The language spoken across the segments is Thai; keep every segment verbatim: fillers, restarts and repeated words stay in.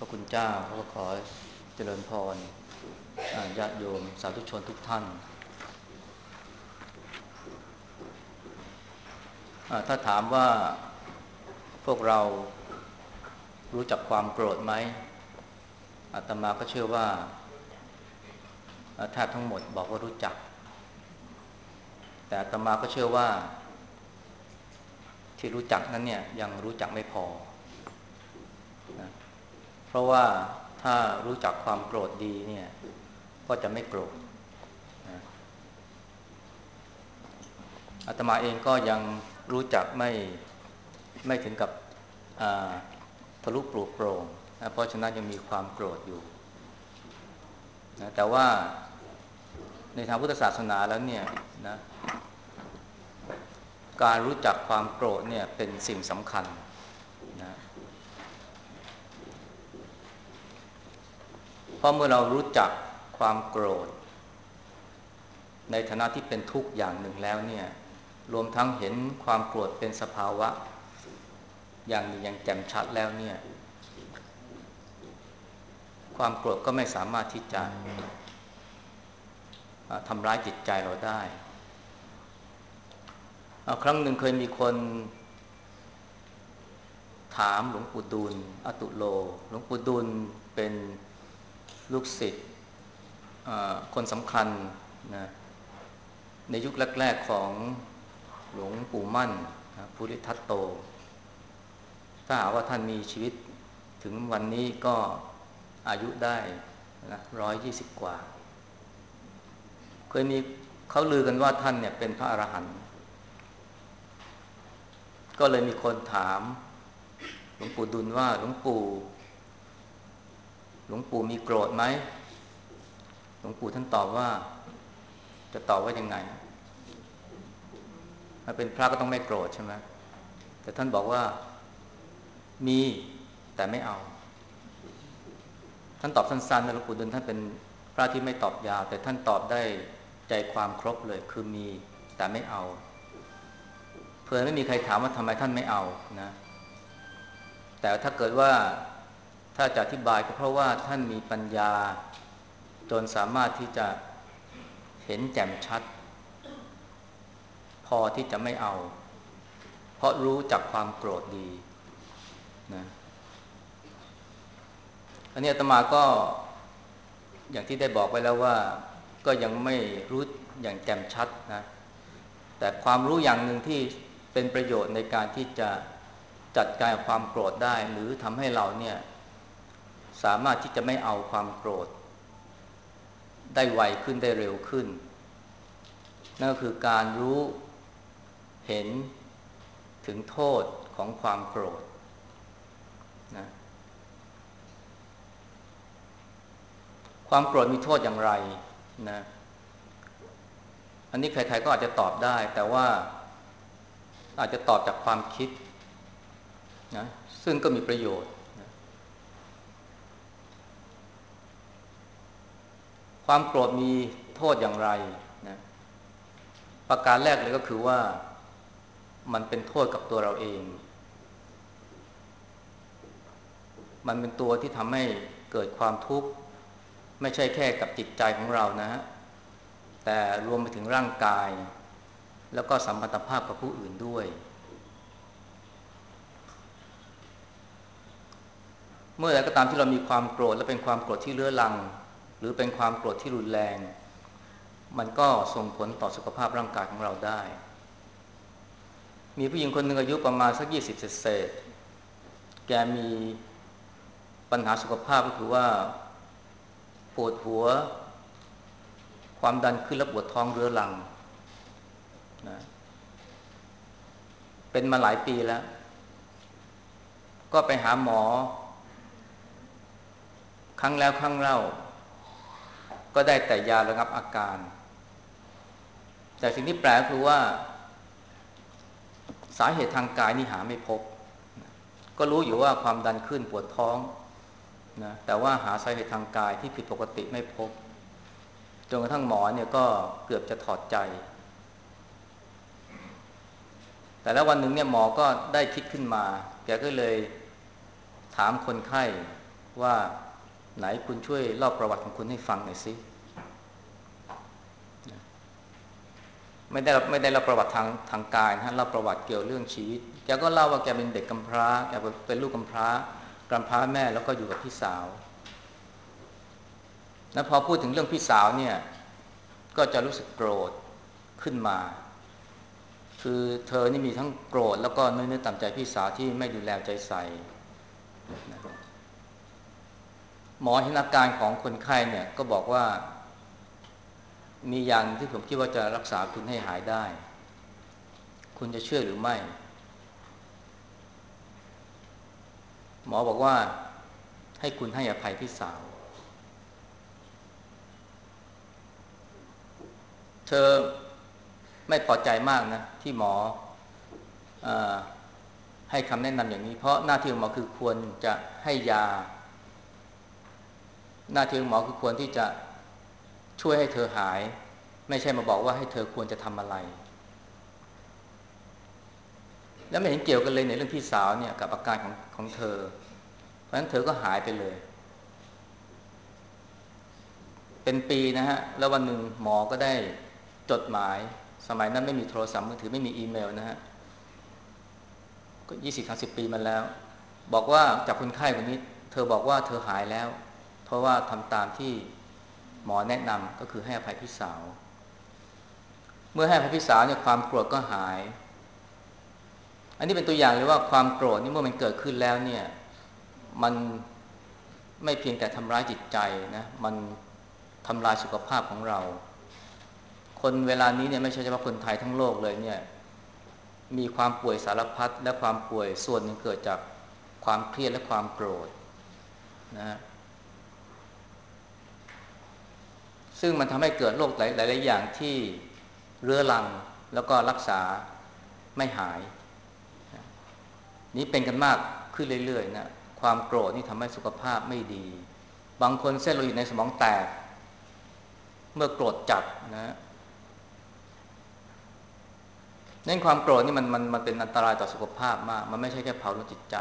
พระคุณเจ้าก็ขอเจริญพรญาติโยมสาธุชนทุกท่านถ้าถามว่าพวกเรารู้จักความโกรธไหมอาตมาก็เชื่อว่าแทบทั้งหมดบอกว่ารู้จักแต่อาตมาก็เชื่อว่าที่รู้จักนั้นเนี่ยยังรู้จักไม่พอนะเพราะว่าถ้ารู้จักความโกรธดีเนี่ยก็จะไม่โกรธนะอาตมาเองก็ยังรู้จักไม่ไม่ถึงกับทะลุปลุกโปร่งนะเพราะฉะนั้นยังมีความโกรธอยู่นะแต่ว่าในทางพุทธศาสนาแล้วเนี่ยนะการรู้จักความโกรธเนี่ยเป็นสิ่งสำคัญนะเพราะเมื่อเรารู้จักความโกรธในฐานะที่เป็นทุกข์อย่างหนึ่งแล้วเนี่ยรวมทั้งเห็นความโกรธเป็นสภาวะอย่างหนึ่งอย่างแจ่มชัดแล้วเนี่ยความโกรธก็ไม่สามารถที่จะทำร้ายจิตใจเราได้ครั้งหนึ่งเคยมีคนถามหลวงปู่ดูลย์อตุโลหลวงปู่ดูลย์เป็นลูกศิษย์คนสำคัญนะในยุคแรกๆของหลวงปู่มั่นภูริทัตโตถ้าหากว่าท่านมีชีวิตถึงวันนี้ก็อายุได้นะร้อยยี่สิบกว่าเคยมีเขาลือกันว่าท่านเนี่ยเป็นพระอรหันต์ก็เลยมีคนถามหลวงปู่ดูลย์ว่าหลวงปู่หลวงปู่มีโกรธไหมหลวงปู่ท่านตอบว่าจะตอบว่ายังไงถ้าเป็นพระก็ต้องไม่โกรธใช่ไหมแต่ท่านบอกว่ามีแต่ไม่เอาท่านตอบสั้นๆนะหลวงปู่ดูลย์ท่านเป็นพระที่ไม่ตอบยาวแต่ท่านตอบได้ใจความครบเลยคือมีแต่ไม่เอาเพื่อไม่มีใครถามว่าทำไมท่านไม่เอานะแต่ถ้าเกิดว่าถ้าจะอธิบายก็เพราะว่าท่านมีปัญญาจนสามารถที่จะเห็นแจ่มชัดพอที่จะไม่เอาเพราะรู้จักความโกรธดีนะอันนี้อาตมาก็อย่างที่ได้บอกไว้แล้วว่าก็ยังไม่รู้อย่างแจ่มชัดนะแต่ความรู้อย่างหนึ่งที่เป็นประโยชน์ในการที่จะจัดการความโกรธได้หรือทำให้เราเนี่ยสามารถที่จะไม่เอาความโกรธได้ไวขึ้นได้เร็วขึ้นนั่นก็คือการรู้เห็นถึงโทษของความโกรธนะความโกรธมีโทษอย่างไรนะอันนี้ใครๆก็อาจจะตอบได้แต่ว่าอาจจะตอบจากความคิดนะซึ่งก็มีประโยชน์นะความโกรธมีโทษอย่างไรนะประการแรกเลยก็คือว่ามันเป็นโทษกับตัวเราเองมันเป็นตัวที่ทำให้เกิดความทุกข์ไม่ใช่แค่กับจิตใจของเรานะฮะแต่รวมไปถึงร่างกายแล้วก็สัมพันธภาพกับผู้อื่นด้วยเมื่อใดก็ตามที่เรามีความโกรธและเป็นความโกรธที่เรื้อรังหรือเป็นความโกรธที่รุนแรงมันก็ส่งผลต่อสุขภาพร่างกายของเราได้มีผู้หญิงคนหนึ่งอายุประมาณสักยี่สิบเศษแกมีปัญหาสุขภาพก็คือว่าปวดหัวความดันขึ้นและปวดท้องเรื้อรังนะเป็นมาหลายปีแล้วก็ไปหาหมอครั้งแล้วครั้งเล่าก็ได้แต่ยาระงับอาการแต่สิ่งที่แปลกคือว่าสาเหตุทางกายนี่หาไม่พบก็รู้อยู่ว่าความดันขึ้นปวดท้องนะแต่ว่าหาสาเหตุทางกายที่ผิดปกติไม่พบจนกระทั่งหมอเนี่ยก็เกือบจะถอดใจแต่แล้ววันหนึ่งเนี่ยหมอก็ได้คิดขึ้นมาแกก็เลยถามคนไข้ว่าไหนคุณช่วยเล่าประวัติของคุณให้ฟังหน่อยสิไม่ได้ไม่ได้เล่าประวัติทางทางกายนะเล่าประวัติเกี่ยวเรื่องชีวิตแกก็เล่าว่าแกเป็นเด็กกำพร้าแกเป็นลูกกำพร้ากำพร้าแม่แล้วก็อยู่กับพี่สาวแล้วพอพูดถึงเรื่องพี่สาวเนี่ยก็จะรู้สึกโกรธขึ้นมาคือเธอนี่มีทั้งโกรธแล้วก็เนื้อเนื้อต่ำใจพี่สาวที่ไม่ดูแลใจใส่หมอเห็นอาการของคนไข้เนี่ยก็บอกว่ามีอย่างที่ผมคิดว่าจะรักษาคุณให้หายได้คุณจะเชื่อหรือไม่หมอบอกว่าให้คุณให้อภัยพี่สาวเธอไม่พอใจมากนะที่หมอเอ่อให้คำแนะนำอย่างนี้เพราะหน้าที่ของหมอคือควรจะให้ยาหน้าที่ของหมอคือควรที่จะช่วยให้เธอหายไม่ใช่มาบอกว่าให้เธอควรจะทำอะไรแล้วไม่เห็นเกี่ยวกันเลยในเรื่องพี่สาวเนี่ยกับอาการของของเธอเพราะฉะนั้นเธอก็หายไปเลยเป็นปีนะฮะแล้ววันหนึ่งหมอก็ได้จดหมายสมัยนั้นไม่มีโทรศัพท์มือถือไม่มีอีเมลนะฮะก็ยี่สิบสามสิบปีมาแล้วบอกว่าจากคนไข้คนนี้เธอบอกว่าเธอหายแล้วเพราะว่าทำตามที่หมอแนะนำก็คือให้อภัยพี่สาวเมื่อให้อภัยพี่สาวเนี่ยความโกรธก็หายอันนี้เป็นตัวอย่างเลยว่าความโกรธนี่เมื่อมันเกิดขึ้นแล้วเนี่ยมันไม่เพียงแต่ทำร้ายจิตใจนะมันทำลายสุขภาพของเราคนเวลานี้เนี่ยไม่ใช่เฉพาะคนไทยทั้งโลกเลยเนี่ยมีความป่วยสารพัดและความป่วยส่วนหนึ่งเกิดจากความเครียดและความโกรธนะซึ่งมันทำให้เกิดโรคหลายๆอย่างที่เรื้อรังแล้วก็รักษาไม่หายนี้เป็นกันมากขึ้นเรื่อยๆนะความโกรธนี่ทำให้สุขภาพไม่ดีบางคนเส้นโลหิตในสมองแตกเมื่อโกรธจัดนะนั่นความโกรธนี่มันมันมันเป็นอันตรายต่อสุขภาพมากมันไม่ใช่แค่เผาลนจิตใจ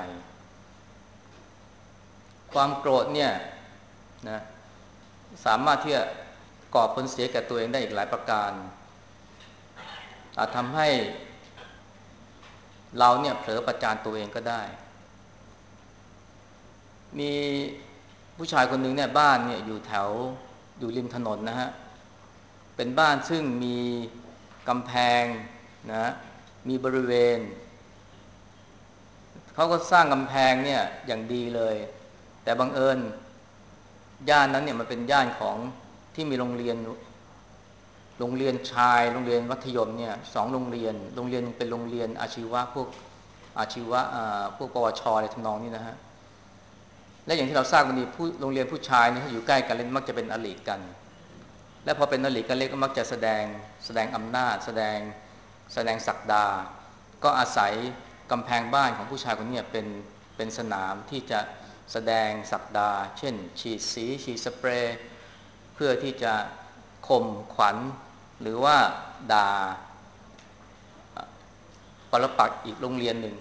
ความโกรธเนี่ยนะสามารถที่จะก่อผลเสียแก่ตัวเองได้อีกหลายประการอาจทำให้เราเนี่ยเผลอประจานตัวเองก็ได้มีผู้ชายคนหนึ่งเนี่ยบ้านเนี่ยอยู่แถวอยู่ริมถนนนะฮะเป็นบ้านซึ่งมีกำแพงนะมีบริเวณเขาก็สร้างกำแพงเนี่ยอย่างดีเลยแต่บังเอิญย่านนั้นเนี่ยมันเป็นย่านของที่มีโรงเรียนโรงเรียนชายโรงเรียนมัธยมเนี่ยสองโรงเรียนโรงเรียนเป็นโรงเรียนอาชีวะพวกอาชีวะพวกปวชอะไรทำนองนี้นะฮะและอย่างที่เราทราบกันดีผู้โรงเรียนผู้ชายเนี่ยถ้าอยู่ใกล้กันเล่นมักจะเป็นอริกันและพอเป็นอริกันเล็กก็มักจะแสดงแสดงอำนาจแสดงแสดงศักดาก็อาศัยกำแพงบ้านของผู้ชายคนนี้เป็นเป็นสนามที่จะแสดงศักดาเช่นฉีดสีฉีดสเปรย์เพื่อที่จะข่มขวัญหรือว่าด่าปรปักษ์อีกโรงเรียนหนึ่ง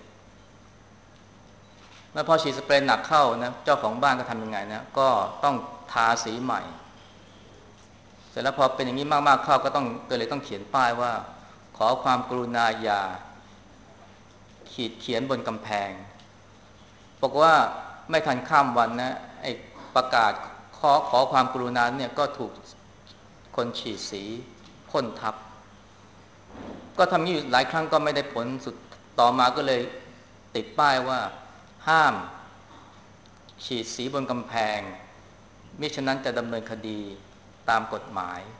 แล้วพอฉีดสเปรย์หนักเข้านะเจ้าของบ้านก็ทำยังไงนะก็ต้องทาสีใหม่เสร็จแล้วพอเป็นอย่างนี้มากๆเข้าก็ต้องก็เลยต้องเขียนป้ายว่าขอความกรุณาอย่าขีดเขียนบนกำแพงบอกว่าไม่ทันข้ามวันนะไอ้ประกาศขอขอความกรุณาเนี่ยก็ถูกคนฉีดสีพ่นทับก็ทำนี้อยู่หลายครั้งก็ไม่ได้ผลสุดต่อมาก็เลยติดป้ายว่าห้ามฉีดสีบนกำแพงมิฉะนั้นจะดำเนินคดีตามกฎหมาย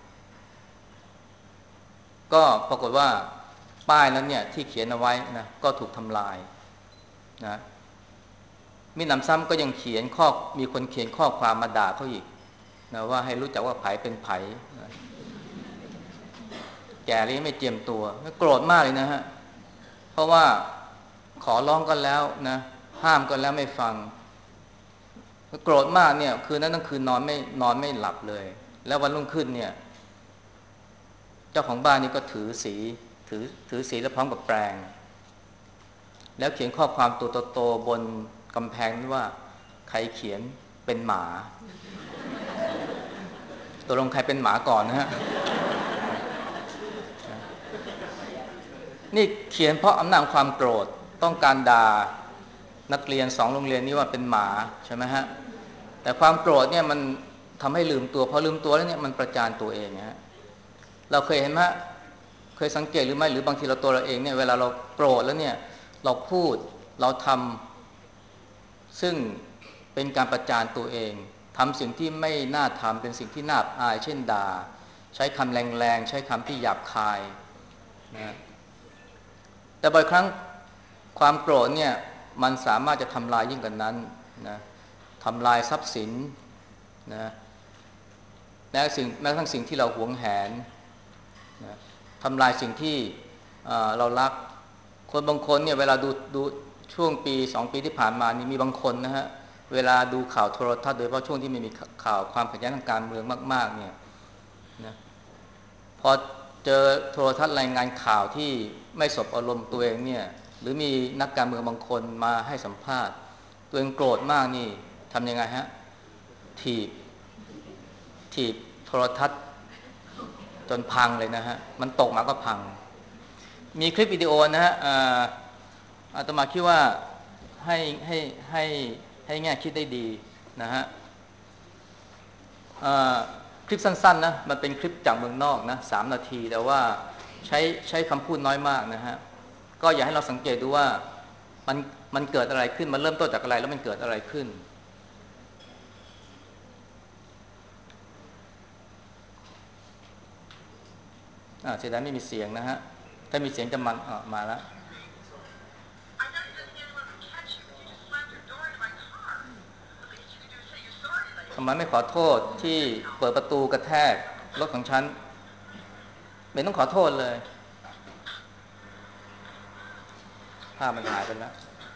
ก็ปรากฏว่าป้ายนั้นเนี่ยที่เขียนเอาไว้นะก็ถูกทำลายนะมีหนำซ้ำก็ยังเขียนข้อมีคนเขียนข้อความมาด่าเขาอีกนะว่าให้รู้จักว่าไผเป็นไผนะแก่แล้วยังไม่เจียมตัวโกรธมากเลยนะฮะเพราะว่าขอร้องกันแล้วนะห้ามกันแล้วไม่ฟังโกรธมากเนี่ยคืนนั้นทั้งคืนนอนไม่นอนไม่หลับเลยแล้ววันรุ่งขึ้นเนี่ยเจ้าของบ้านนี่ก็ถือสีถือถือสีแล้วพร้อมกับแปรงแล้วเขียนข้อความตัวโตๆบนกำแพงว่าใครเขียนไปเป็นหมาตกลงใครเป็นหมาก่อนนะฮะนี่เขียนเพราะอำนาจความโกรธต้องการด่านักเรียนสองโรงเรียนนี้ว่าเป็นหมาใช่ไหมฮะแต่ความโกรธเนี่ยมันทำให้ลืมตัวพอลืมตัวแล้วเนี่ยมันประจานตัวเองนะฮะเราเคยเห็นไหมเคยสังเกตหรือไม่หรือบางทีเราตัวเราเองเนี่ยเวลาเราโกรธแล้วเนี่ยเราพูดเราทำซึ่งเป็นการประจานตัวเองทำสิ่งที่ไม่น่าทำเป็นสิ่งที่น่าอายเช่นด่าใช้คำแรงๆใช้คำที่หยาบคายนะแต่บ่อยครั้งความโกรธเนี่ยมันสามารถจะทำลายยิ่งกว่านั้นนะทำลายทรัพย์สินนะแม้สิ่งแม้ทั้งสิ่งที่เราหวงแหนนะทำลายสิ่งที่เรารักคนบางคนเนี่ยเวลาดูดูช่วงปีสองปีที่ผ่านมานี่มีบางคนนะฮะเวลาดูข่าวโทรทัศน์โดยเฉพาะช่วงที่ไม่มีข่าวความขัดแย้งทางการเมืองมากๆเนี่ยนะพอเจอโทรทัศน์รายงานข่าวที่ไม่สบอารมณ์ตัวเองเนี่ยหรือมีนักการเมืองบางคนมาให้สัมภาษณ์ตัวเองโกรธมากนี่ทำยังไงฮะถีบถีบโทรทัศน์จนพังเลยนะฮะมันตกมาก็พังมีคลิปวิดีโอนะฮะอาตมาคิดว่าให้ให้ให้ให้แง่คิดได้ดีนะฮะคลิปสั้นๆนะมันเป็นคลิปจากเมืองนอกนะสามนาทีแต่ว่าใช้ใช้คำพูดน้อยมากนะฮะก็อยากให้เราสังเกตดูว่ามันมันเกิดอะไรขึ้นมันเริ่มต้นจากอะไรแล้วมันเกิดอะไรขึ้นอ่าเสียดายไม่มีเสียงนะฮะถ้ามีเสียงจะมันออกมาแล้วทำไมไม่ขอโทษที่เปิดประตูกระแทกรถของฉันไม่ต้องขอโทษเลยภาพมันหายไปแล้ว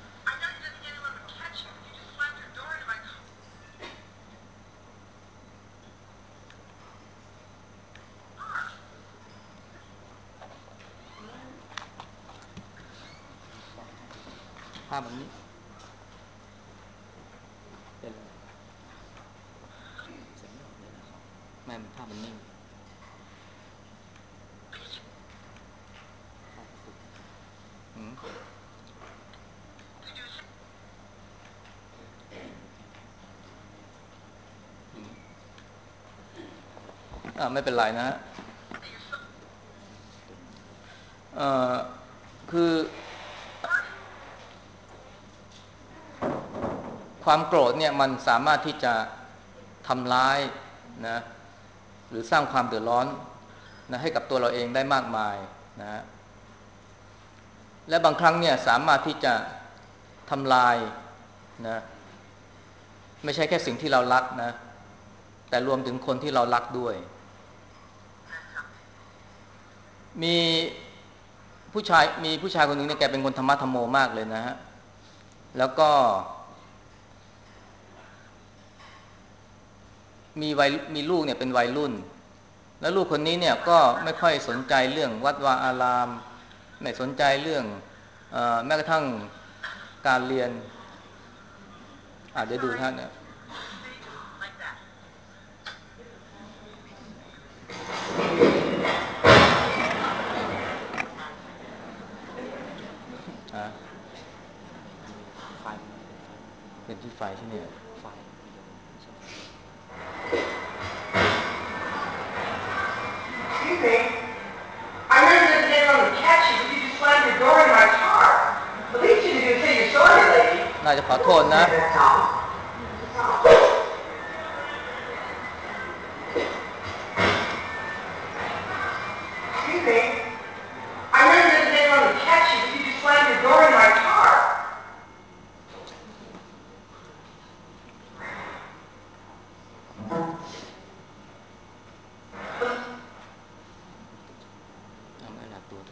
ภาพมันนี้เป็นอะไรแม่ภาพมันนิ่งอืมอ่าไม่เป็นไรนะฮะเอ่อคือความโกรธเนี่ยมันสามารถที่จะทำร้ายนะหรือสร้างความเดือดร้อนนะให้กับตัวเราเองได้มากมายนะฮะและบางครั้งเนี่ยสามารถที่จะทำลายนะไม่ใช่แค่สิ่งที่เรารักนะแต่รวมถึงคนที่เรารักด้วยมีผู้ชายมีผู้ชายคนหนึ่งเนี่ยแกเป็นคนธรรมะธรรมโมมากเลยนะฮะแล้วก็มีวัยมีลูกเนี่ยเป็นวัยรุ่นแล้วลูกคนนี้เนี่ยก็ไม่ค่อยสนใจเรื่องวัดวาอารามไม่สนใจเรื่องเอ่อแม้กระทั่งการเรียนอ่ะเดี๋ยวดูท่านเนี่ยอ่ะไฟเป็นที่ไฟใช่ไหมไฟวิดีโอไม่ใช่ Excuse me. I know you didn't get on the catch you, but you just slammed your door in my car. The least you can do is say you're sorry, lady. น่าจะขอโทษนะExcuse me. I know you didn't get on the catch you, but you just slammed your door in my car. ทำอะไรหลักตัว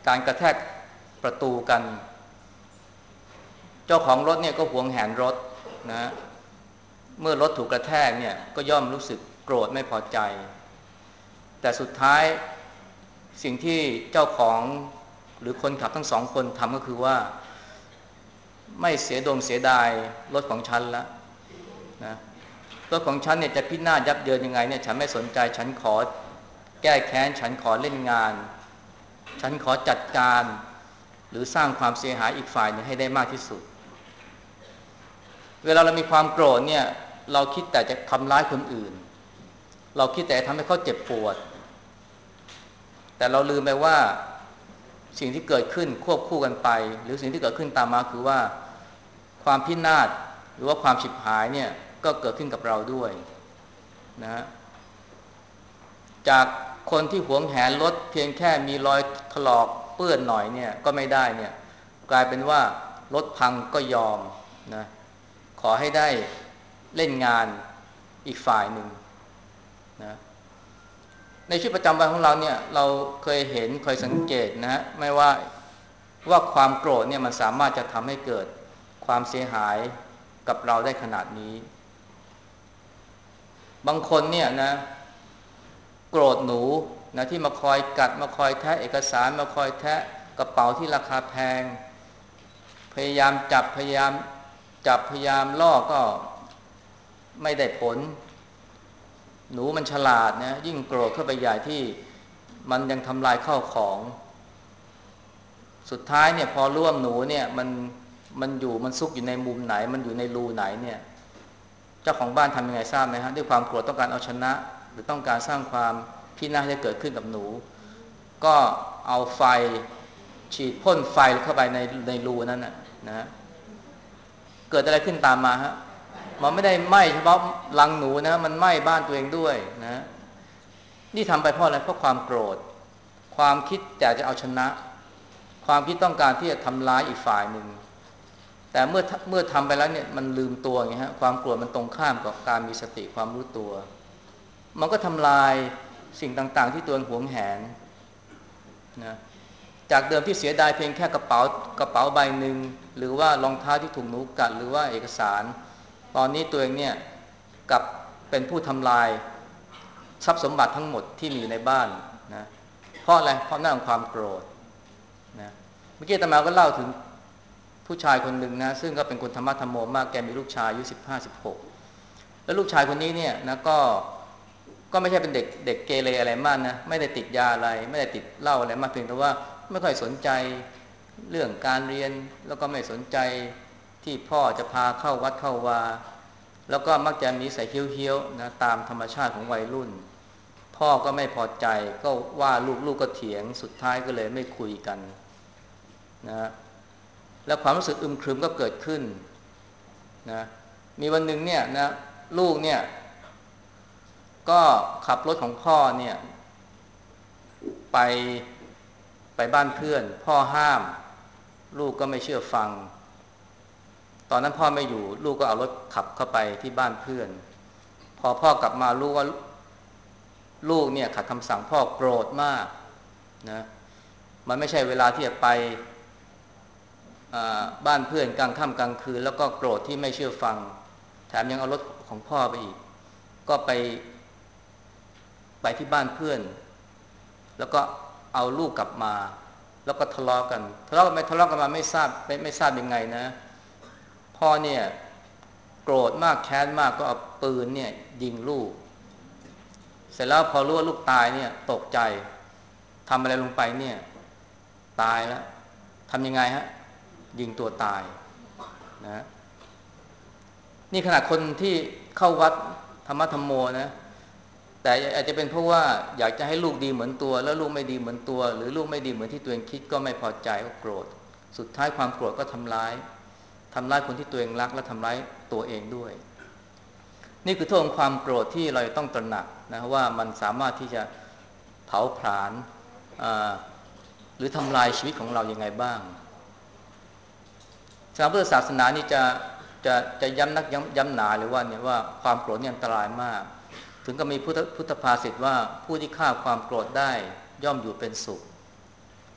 การกระแทกประตูกันเจ้าของรถเนี่ยก็หวงแหนรถนะเมื่อรถถูกกระแทกเนี่ยก็ย่อมรู้สึกโกรธไม่พอใจแต่สุดท้ายสิ่งที่เจ้าของหรือคนขับทั้งสองคนทำก็คือว่าไม่เสียดงเสียดายรถของฉันละนะรถของฉันเนี่ยจะพินาศยับเยินยังไงเนี่ยฉันไม่สนใจฉันขอแก้แค้นฉันขอเล่นงานฉันขอจัดการหรือสร้างความเสียหายอีกฝ่ายนึงให้ได้มากที่สุดเวลาเรามีความโกรธเนี่ยเราคิดแต่จะทำร้ายคนอื่นเราคิดแต่ทำให้เขาเจ็บปวดแต่เราลืมไปว่าสิ่งที่เกิดขึ้นควบคู่กันไปหรือสิ่งที่เกิดขึ้นตามมาคือว่าความพินาศหรือว่าความฉิบหายเนี่ยก็เกิดขึ้นกับเราด้วยนะจากคนที่หวงแหนรถเพียงแค่มีรอยถลอกเปื้อนหน่อยเนี่ยก็ไม่ได้เนี่ยกลายเป็นว่ารถพังก็ยอมนะขอให้ได้เล่นงานอีกฝ่ายหนึ่งนะในชีวิตประจำวันของเราเนี่ยเราเคยเห็นเคยสังเกตนะไม่ว่าว่าความโกรธเนี่ยมันสามารถจะทำให้เกิดความเสียหายกับเราได้ขนาดนี้บางคนเนี่ยนะโกรธหนูนะที่มาคอยกัดมาคอยแทะเอกสารมาคอยแทะกระเป๋าที่ราคาแพงพยายามจับพยายามจับพยายามล่อก็ไม่ได้ผลหนูมันฉลาดนะยิ่งโกรธเข้าไปใหญ่ที่มันยังทำลายข้าวของสุดท้ายเนี่ยพอร่วมหนูเนี่ยมันมันอยู่มันซุกอยู่ในมุมไหนมันอยู่ในรูไหนเนี่ยเจ้าของบ้านทำยังไงทราบไหมฮะด้วยความโกรธต้องการเอาชนะหรือต้องการสร้างความพินาศให้เกิดขึ้นกับหนูก็เอาไฟฉีดพ่นไฟเข้าไปในในรูนั้นนะนะเกิดอะไรขึ้นตามมาฮะมันไม่ได้ไหม้เฉพาะรังหนูนะมันไหม้บ้านตัวเองด้วยนะนี่ทำไปเพราะอะไรเพราะความโกรธความคิดอยากจะเอาชนะความคิดต้องการที่จะทำร้ายอีกฝ่ายหนึ่งแต่เมื่อเมื่อทำไปแล้วเนี่ยมันลืมตัวไงฮะความโกรธมันตรงข้ามกับการมีสติความรู้ตัวมันก็ทำลายสิ่งต่างๆที่ตัวหวงแหนนะจากเดิมที่เสียดายเพียงแค่กระเป๋ากระเป๋าใบหนึ่งหรือว่ารองเท้าที่ถูกหนูกัดหรือว่าเอกสารตอนนี้ตัวเองเนี่ยกลับเป็นผู้ทำลายทรัพย์สมบัติทั้งหมดที่มีอยู่ในบ้านนะเพราะอะไรเพราะหน้าของความโกรธนะเมื่อกี้อาตมาก็เล่าถึงผู้ชายคนหนึ่งนะซึ่งก็เป็นคนธรรมะธรรมโมมากแกมีลูกชายอายุสิบห้าสิบหกแล้วลูกชายคนนี้เนี่ยนะก็ก็ไม่ใช่เป็นเด็กเด็กเกเรอะไรมากนะไม่ได้ติดยาอะไรไม่ได้ติดเหล้าอะไรมากเพียงแต่ว่าไม่ค่อยสนใจเรื่องการเรียนแล้วก็ไม่สนใจที่พ่อจะพาเข้าวัดเข้าวาแล้วก็มักจะมีใส่เฮี้ยวๆนะตามธรรมชาติของวัยรุ่นพ่อก็ไม่พอใจก็ว่าลูกลูกก็เถียงสุดท้ายก็เลยไม่คุยกันนะแล้วความรู้สึกอึมครึมก็เกิดขึ้นนะมีวันหนึ่งเนี่ยนะลูกเนี่ยก็ขับรถของพ่อเนี่ยไปไปบ้านเพื่อนพ่อห้ามลูกก็ไม่เชื่อฟังตอนนั้นพ่อไม่อยู่ลูกก็เอารถขับเข้าไปที่บ้านเพื่อนพอพ่อกลับมารู้ว่าลูกเนี่ยขัดคำสั่งพ่อโกรธมากนะมันไม่ใช่เวลาที่จะไปบ้านเพื่อนกลางค่ำกลางคืนแล้วก็โกรธที่ไม่เชื่อฟังแถมยังเอารถของพ่อไปอีกก็ไปไปที่บ้านเพื่อนแล้วก็เอาลูกกลับมาแล้วก็ทะเลาะกันทะเลาะกันไปทะเลาะกันมาไม่ทราบไม่ไม่ทราบยังไงนะพ่อเนี่ยโกรธมากแค้นมากก็เอาปืนเนี่ยยิงลูกเสร็จแล้วพอรู้ว่าลูกตายเนี่ยตกใจทำอะไรลงไปเนี่ยตายแล้วทำยังไงฮะยิงตัวตายนะนี่ขนาดคนที่เข้าวัดธรรมะธรรมโมนะแต่อาจจะเป็นเพราะว่าอยากจะให้ลูกดีเหมือนตัวแล้วลูกไม่ดีเหมือนตัวหรือลูกไม่ดีเหมือนที่ตัวเองคิดก็ไม่พอใจก็โกรธสุดท้ายความโกรธก็ทำร้ายทำร้ายคนที่ตัวเองรักและทำร้ายตัวเองด้วยนี่คือโทษของความโกรธที่เราต้องตระหนักนะว่ามันสามารถที่จะเผาผลาญหรือทำลายชีวิตของเรายังไงบ้างทางพุทธศาสนานี่จะจะจะย้ำนักย้ำย้ำหนาหรือว่าเนี่ยว่าความโกรธนี่อันตรายมากถึงก็มีพุทธพุทธภาษิตว่าผู้ที่ฆ่าความโกรธได้ย่อมอยู่เป็นสุข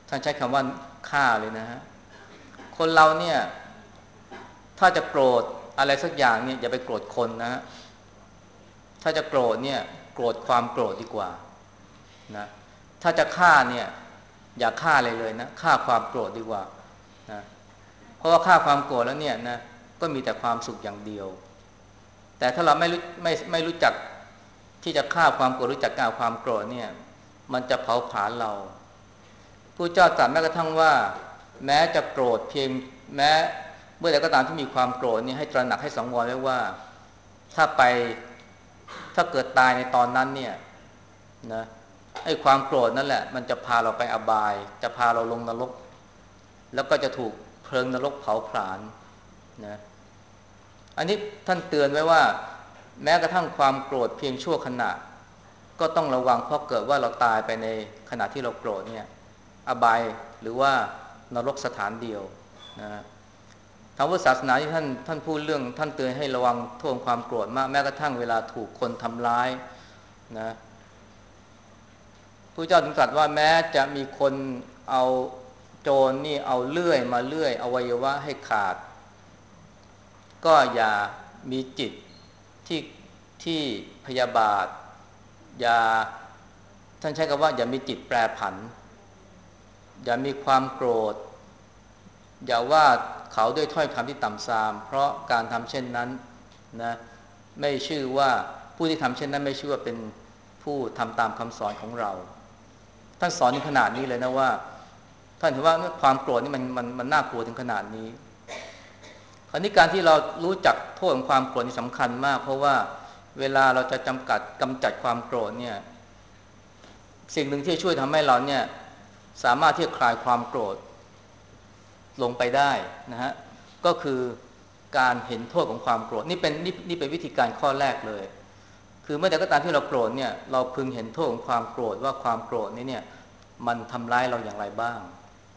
ท่านใช้คำว่าฆ่าเลยนะฮะคนเราเนี่ยถ้าจะโกรธอะไรสักอย่างเนี่ยอย่าไปโกรธคนนะฮะถ้าจะโกรธเนี่ยโกรธความโกรธดีกว่านะถ้าจะฆ่าเนี่ยอย่าฆ่าเลยเลยนะฆ่าความโกรธดีกว่านะเพราะว่าฆ่าความโกรธแล้วเนี่ยนะก็มีแต่ความสุขอย่างเดียวแต่ถ้าเราไม่รู้ไม่ไม่รู้จักที่จะฆ่าความโกรธรู้จักการความโกรธเนี่ยมันจะเผาผลาญเราผู้เจ้าตรัสแม้กระทั่งว่าแม้จะโกรธเพียงแม้เมื่อใดก็ตามที่มีความโกรธนี่ให้ตระหนักให้สังวรไว้ว่าถ้าไปถ้าเกิดตายในตอนนั้นเนี่ยนะไอ้ความโกรธนั่นแหละมันจะพาเราไปอบายจะพาเราลงนรกแล้วก็จะถูกเพลิงนรกเผาผลาญนะอันนี้ท่านเตือนไว้ว่าแม้กระทั่งความโกรธเพียงชั่วขณะก็ต้องระวังเพราะเกิดว่าเราตายไปในขณะที่เราโกรธเนี่ยอบายหรือว่านรกสถานเดียวนะทางพุทธศาสนาที่ท่านท่านพูดเรื่องท่านเตือนให้ระวังโทษความโกรธมากแม้กระทั่งเวลาถูกคนทำร้ายนะพระเจ้าถึงตรัสว่าแม้จะมีคนเอาโจรนี่เอาเลื่อยมาเลื่อยอวัยวะให้ขาดก็อย่ามีจิตที่ที่พยาบาทอย่าท่านใช้คำว่าอย่ามีจิตแปรผันอย่ามีความโกรธอย่าว่าเขาด้วยถ้อยคำที่ต่ำทรามเพราะการทำเช่นนั้นนะไม่ชื่อว่าผู้ที่ทำเช่นนั้นไม่ชื่อว่าเป็นผู้ทำตามคำสอนของเราท่านสอนถึงขนาดนี้เลยนะว่าท่านเห็นว่าความโกรธนี่มันมันมันน่ากลัวถึงขนาดนี้คราวนี้การที่เรารู้จักโทษของความโกรธนี่สำคัญมากเพราะว่าเวลาเราจะจำกัดกำจัดความโกรธเนี่ยสิ่งหนึ่งที่ช่วยทำให้เราเนี่ยสามารถที่จะคลายความโกรธลงไปได้นะฮะก็คือการเห็นโทษของความโกรธนี่เป็นนี่นี่เป็นวิธีการข้อแรกเลยคือเมื่อใดก็ตามที่เราโกรธเนี่ยเราพึงเห็นโทษของความโกรธว่าความโกรธนี้เนี่ยมันทำร้ายเราอย่างไรบ้าง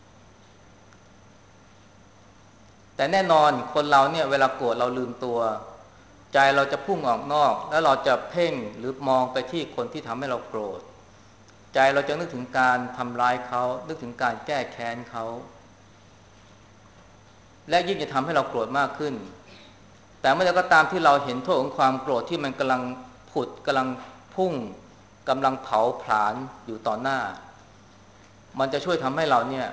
แต่แน่นอนคนเราเนี่ยเวลาโกรธเราลืมตัวใจเราจะพุ่งออกนอกแล้วเราจะเพ่งหรือมองไปที่คนที่ทำให้เราโกรธใจเราจะนึกถึงการทำร้ายเขานึกถึงการแก้แค้นเขาและยิ่งจะทำให้เราโกรธมากขึ้นแต่เมื่อใดก็ตามที่เราเห็นโทษของความโกรธที่มันกำลังผุดกำลังพุ่งกำลังเผาผลาญอยู่ต่อหน้ามันจะช่วยทำให้เราเนี่ย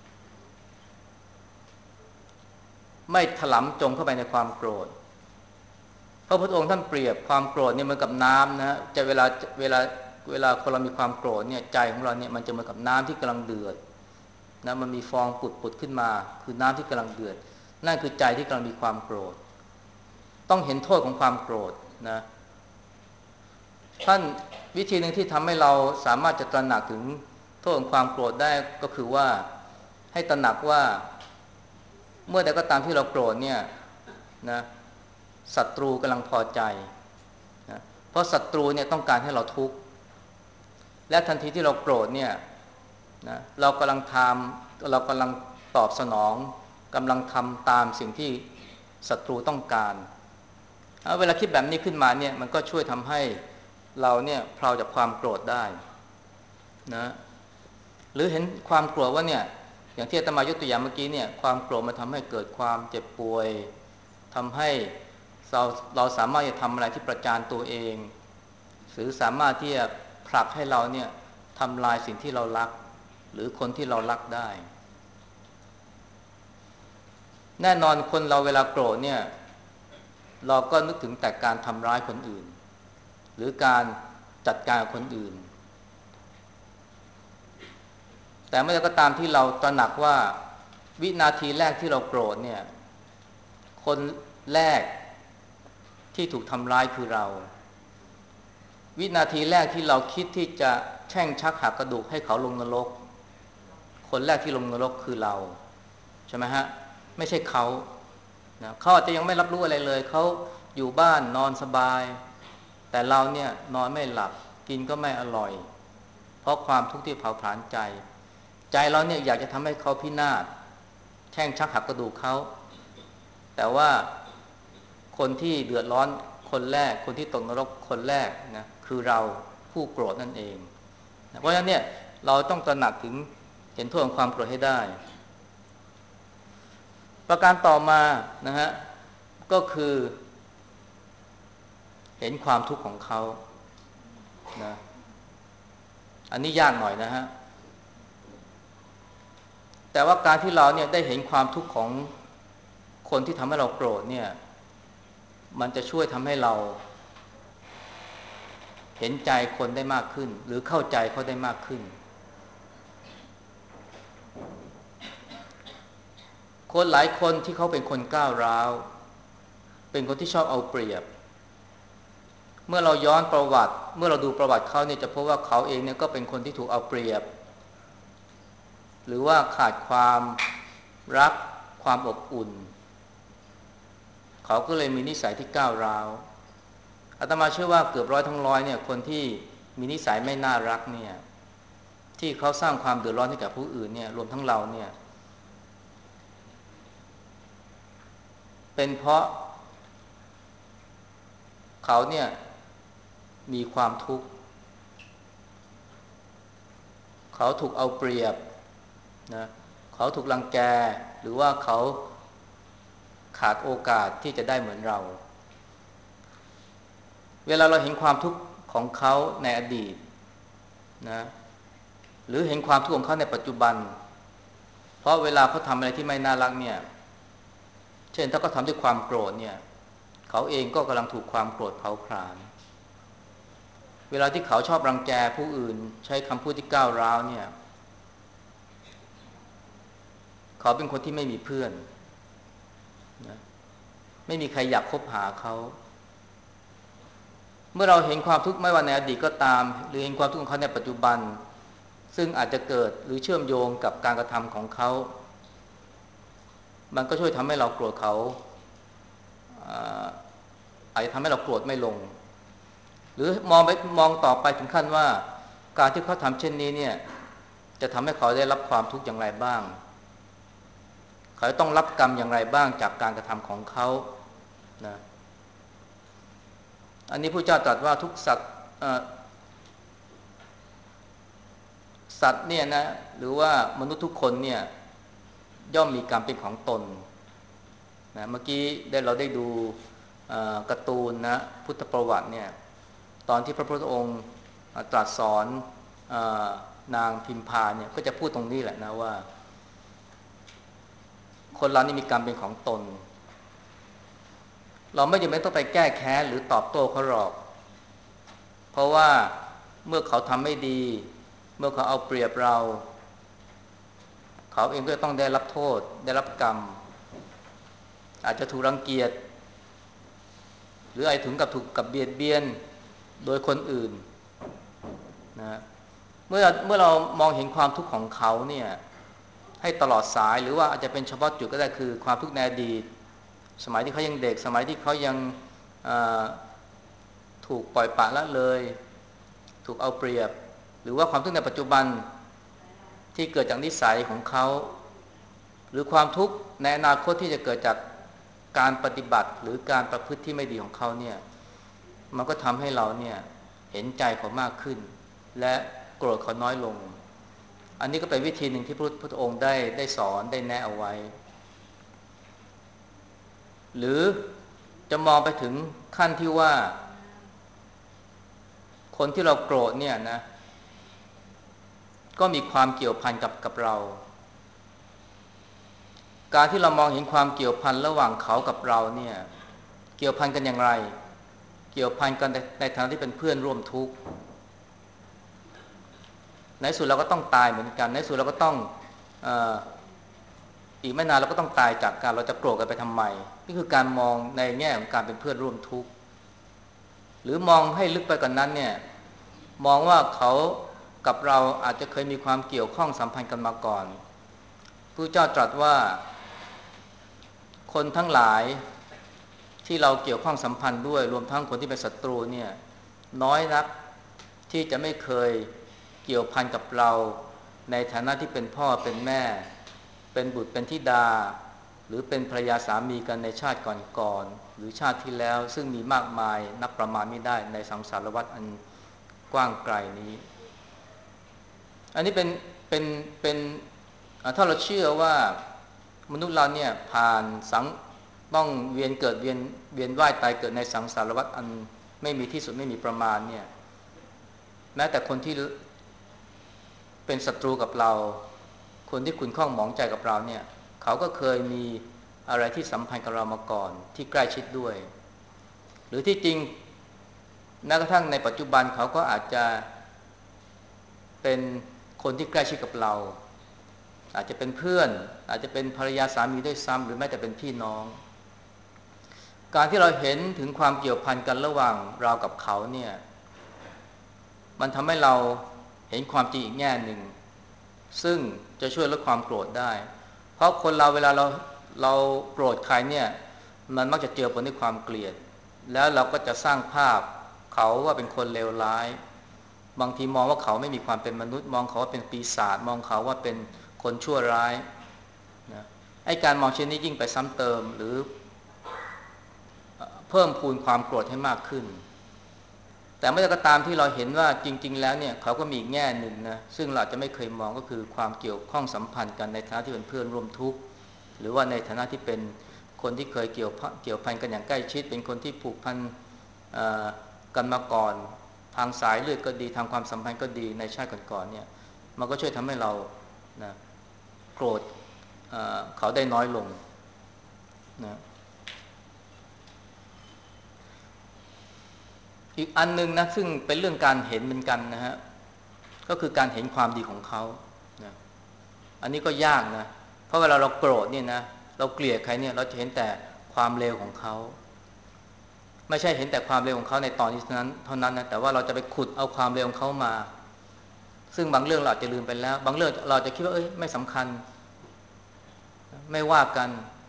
ไม่ถลำจมเข้าไปในความโกรธพระพุทธองค์ท่านเปรียบความโกรธเนี่ยเหมือนกับน้ำนะจะเวลาเวลาเวลาคนเรามีความโกรธเนี่ยใจของเราเนี่ยมันจะเหมือนกับน้ำที่กำลังเดือดนะมันมีฟองปุดๆขึ้นมาคือน้ำที่กำลังเดือดนั่นคือใจที่กำลังมีความโกรธต้องเห็นโทษของความโกรธนะท่านวิธีหนึ่งที่ทำให้เราสามารถจะตระหนักถึงโทษของความโกรธได้ก็คือว่าให้ตระหนักว่าเมื่อใดก็ตามที่เราโกรธเนี่ยนะศัตรูกำลังพอใจนะเพราะศัตรูเนี่ยต้องการให้เราทุกข์และทันทีที่เราโกรธเนี่ยนะเรากำลังทำเรากำลังตอบสนองกำลังทำตามสิ่งที่ศัตรูต้องการเวลาคิดแบบนี้ขึ้นมาเนี่ยมันก็ช่วยทำให้เราเนี่ยเพลาจากความโกรธได้นะหรือเห็นความโกรธว่าเนี่ยอย่างที่อาตมายกตัวอย่างเมื่อกี้เนี่ยความโกรธมันทำให้เกิดความเจ็บป่วยทำให้เราเราสามารถจะทำอะไรที่ประจานตัวเองหรือสามารถที่จะผลักให้เราเนี่ยทำลายสิ่งที่เรารักหรือคนที่เรารักได้แน่นอนคนเราเวลาโกรธเนี่ยเราก็นึกถึงแต่การทำร้ายคนอื่นหรือการจัดการกับคนอื่นแต่เมื่อก็ตามที่เราตระหนักว่าวินาทีแรกที่เราโกรธเนี่ยคนแรกที่ถูกทำร้ายคือเราวินาทีแรกที่เราคิดที่จะแช่งชักหักกระดูกให้เขาลงนรกคนแรกที่ลงนรกคือเราใช่ไหมฮะไม่ใช่เขานะเขาอาจจะยังไม่รับรู้อะไรเลยเขาอยู่บ้านนอนสบายแต่เราเนี่ยนอนไม่หลับกินก็ไม่อร่อยเพราะความทุกข์ที่เผาผลาญใจใจเราเนี่ยอยากจะทำให้เขาพินาศแช่งชักหักกระดูกเขาแต่ว่าคนที่เดือดร้อนคนแรกคนที่ตกนรกคนแรกนะคือเราผู้โกรธนั่นเองนะเพราะฉะนั้นเนี่ยเราต้องตระหนักถึงเห็นโทษของความโกรธให้ได้ประการต่อมานะฮะก็คือเห็นความทุกข์ของเขานะอันนี้ยากหน่อยนะฮะแต่ว่าการที่เราเนี่ยได้เห็นความทุกข์ของคนที่ทำให้เราโกรธเนี่ยมันจะช่วยทำให้เราเห็นใจคนได้มากขึ้นหรือเข้าใจเขาได้มากขึ้นคนหลายคนที่เขาเป็นคนก้าวร้าวเป็นคนที่ชอบเอาเปรียบเมื่อเราย้อนประวัติเมื่อเราดูประวัติเขาเนี่ยจะพบว่าเขาเองเนี่ยก็เป็นคนที่ถูกเอาเปรียบหรือว่าขาดความรักความอบอุ่นเขาก็เลยมีนิสัยที่ก้าวร้าวอาตมาเชื่อว่าเกือบร้อยทั้งร้อยเนี่ยคนที่มีนิสัยไม่น่ารักเนี่ยที่เขาสร้างความเดือดร้อนให้กับผู้อื่นเนี่ยรวมทั้งเราเนี่ยเป็นเพราะเขาเนี่ยมีความทุกข์เขาถูกเอาเปรียบนะเขาถูกรังแกหรือว่าเขาขาดโอกาสที่จะได้เหมือนเราเวลาเราเห็นความทุกข์ของเขาในอดีตนะหรือเห็นความทุกข์ของเขาในปัจจุบันเพราะเวลาเขาทำอะไรที่ไม่น่ารักเนี่ยเช่นถ้าเขาทำด้วยความโกรธเนี่ยเขาเองก็กำลังถูกความโกรธเผาผลาญเวลาที่เขาชอบรังแกผู้อื่นใช้คำพูดที่ก้าวร้าวเนี่ยเขาเป็นคนที่ไม่มีเพื่อนนะไม่มีใครอยากคบหาเขาเมื่อเราเห็นความทุกข์ไม่ว่าในอดีตก็ตามหรือเห็นความทุกข์ของเขาในปัจจุบันซึ่งอาจจะเกิดหรือเชื่อมโยงกับการกระทำของเขามันก็ช่วยทำให้เราโกรธเขาอาจจะทำให้เราโกรธไม่ลงหรือมองไปมองต่อไปถึงขั้นว่าการที่เขาทำเช่นนี้เนี่ยจะทำให้เขาได้รับความทุกข์อย่างไรบ้างเขาต้องรับกรรมอย่างไรบ้างจากการกระทำของเขานะอันนี้พระเจ้าตรัสว่าทุกสัตว์สัตว์เนี่ยนะหรือว่ามนุษย์ทุกคนเนี่ยย่อมมีกรรมเป็นของตนนะเมื่อกี้ได้เราได้ดูการ์ตูนนะพุทธประวัติเนี่ยตอนที่พระพุทธองค์ตรัสสอนนางพิมพาเนี่ยก็จะพูดตรงนี้แหละนะว่าคนเรานี่มีกรรมเป็นของตนเราไม่จำเป็นต้องไปแก้แค้นหรือตอบโต้เขาหรอกเพราะว่าเมื่อเขาทำไม่ดีเมื่อเขาเอาเปรียบเราเขาเองก็ต้องได้รับโทษได้รับกรรมอาจจะถูกรังเกียจหรืออาจถึงกับถูกกับเบียดเบียนโดยคนอื่นนะเมื่อเมื่อเรามองเห็นความทุกข์ของเขาเนี่ยให้ตลอดสายหรือว่าอาจจะเป็นเฉพาะจุดก็ได้คือความทุกข์ในอดีตสมัยที่เขายังเด็กสมัยที่เขายังถูกปล่อยปละละเลยถูกเอาเปรียบหรือว่าความทุกข์ในปัจจุบันที่เกิดจากนิสัยของเขาหรือความทุกข์ในอนาคตที่จะเกิดจากการปฏิบัติหรือการประพฤติที่ไม่ดีของเขาเนี่ยมันก็ทำให้เราเนี่ยเห็นใจเขามากขึ้นและโกรธเขาน้อยลงอันนี้ก็เป็นวิธีหนึ่งที่พระพุทธองค์ได้ได้สอนได้แนะเอาไว้หรือจะมองไปถึงขั้นที่ว่าคนที่เราโกรธเนี่ยนะก็มีความเกี่ยวพันกับกับเราการที่เรามองเห็นความเกี่ยวพันระหว่างเขากับเราเนี่ยเกี่ยวพันกันอย่างไรเกี่ยวพันกันในในฐานะที่เป็นเพื่อนร่วมทุกข์ในสุดเราก็ต้องตายเหมือนกันในสุดเราก็ต้องเอ่ออีกไม่นานเราก็ต้องตายจากกันเราจะโกรธกันไปทำไมนี่คือการมองในแง่ของการเป็นเพื่อนร่วมทุกข์หรือมองให้ลึกไปกว่านนั้นเนี่ยมองว่าเขากับเราอาจจะเคยมีความเกี่ยวข้องสัมพันธ์กันมาก่อนพระเจ้าตรัสว่าคนทั้งหลายที่เราเกี่ยวข้องสัมพันธ์ด้วยรวมทั้งคนที่เป็นศัตรูเนี่ยน้อยนักที่จะไม่เคยเกี่ยวพันกับเราในฐานะที่เป็นพ่อเป็นแม่เป็นบุตรเป็นธิดาหรือเป็นภรรยาสามีกันในชาติก่อนๆหรือชาติที่แล้วซึ่งมีมากมายนับประมาณไม่ได้ในสังสารวัฏอันกว้างไกลนี้อันนี้เป็นเป็นเป็นถ้าเราเชื่อว่ามนุษย์เราเนี่ยผ่านสังต้องเวียนเกิดเวียนเวียนว่ายตายเกิดในสังสารวัฏอันไม่มีที่สุดไม่มีประมาณเนี่ยแม้แต่คนที่เป็นศัตรูกับเราคนที่ขุ่นข้องหมองใจกับเราเนี่ยเขาก็เคยมีอะไรที่สัมพันธ์กับเรามาก่อนที่ใกล้ชิดด้วยหรือที่จริงแม้กระทั่งในปัจจุบันเขาก็อาจจะเป็นคนที่ใกล้ชิดกับเราอาจจะเป็นเพื่อนอาจจะเป็นภรรยาสามีด้วยซ้ำหรือแม้แต่เป็นพี่น้องการที่เราเห็นถึงความเกี่ยวพันกันระหว่างเรากับเขาเนี่ยมันทำให้เราเห็นความจริงอีกแง่หนึ่งซึ่งจะช่วยลดความโกรธได้เพราะคนเราเวลาเราเราโกรธใครเนี่ยมันมักจะเจือปนด้วยความเกลียดแล้วเราก็จะสร้างภาพเขาว่าเป็นคนเลวร้ายบางทีมองว่าเขาไม่มีความเป็นมนุษย์มองเขาว่าเป็นปีศาจมองเขาว่าเป็นคนชั่วร้ายนะไอ้การมองเช่นนี้ยิ่งไปซ้ำเติมหรือเพิ่มพูนความโกรธให้มากขึ้นแต่เมื่อก็ตามที่เราเห็นว่าจริงๆแล้วเนี่ยเขาก็มีอีกแง่หนึ่งนะซึ่งเราจะไม่เคยมองก็คือความเกี่ยวข้องสัมพันธ์กันในฐานะที่เป็นเพื่อนร่วมทุกข์หรือว่าในฐานะที่เป็นคนที่เคยเกี่ยวเกี่ยวพันกันอย่างใกล้ชิดเป็นคนที่ผูกพันกันมาก่อนทางสายเลือดก็ดีทางความสัมพันธ์ก็ดีในชาติก่อนๆเนี่ยมันก็ช่วยทำให้เรานะโกรธเขาได้น้อยลงนะอีกอันนึงนะซึ่งเป็นเรื่องการเห็นเหมือนกันนะฮะก็คือการเห็นความดีของเขานะอันนี้ก็ยากนะเพราะเวลาเราโกรธเนี่ยนะเราเกลียดใครเนี่ยเราจะเห็นแต่ความเลวของเขาไม่ใช่เห็นแต่ความเลวของเขาในตอนนี้เท่านั้นเท่านั้นนะแต่ว่าเราจะไปขุดเอาความเลวของเขามาซึ่งบางเรื่องเราอาจจะลืมไปแล้วบางเรื่องเราจะคิดว่าเอ้ยไม่สำคัญไม่ว่ากัน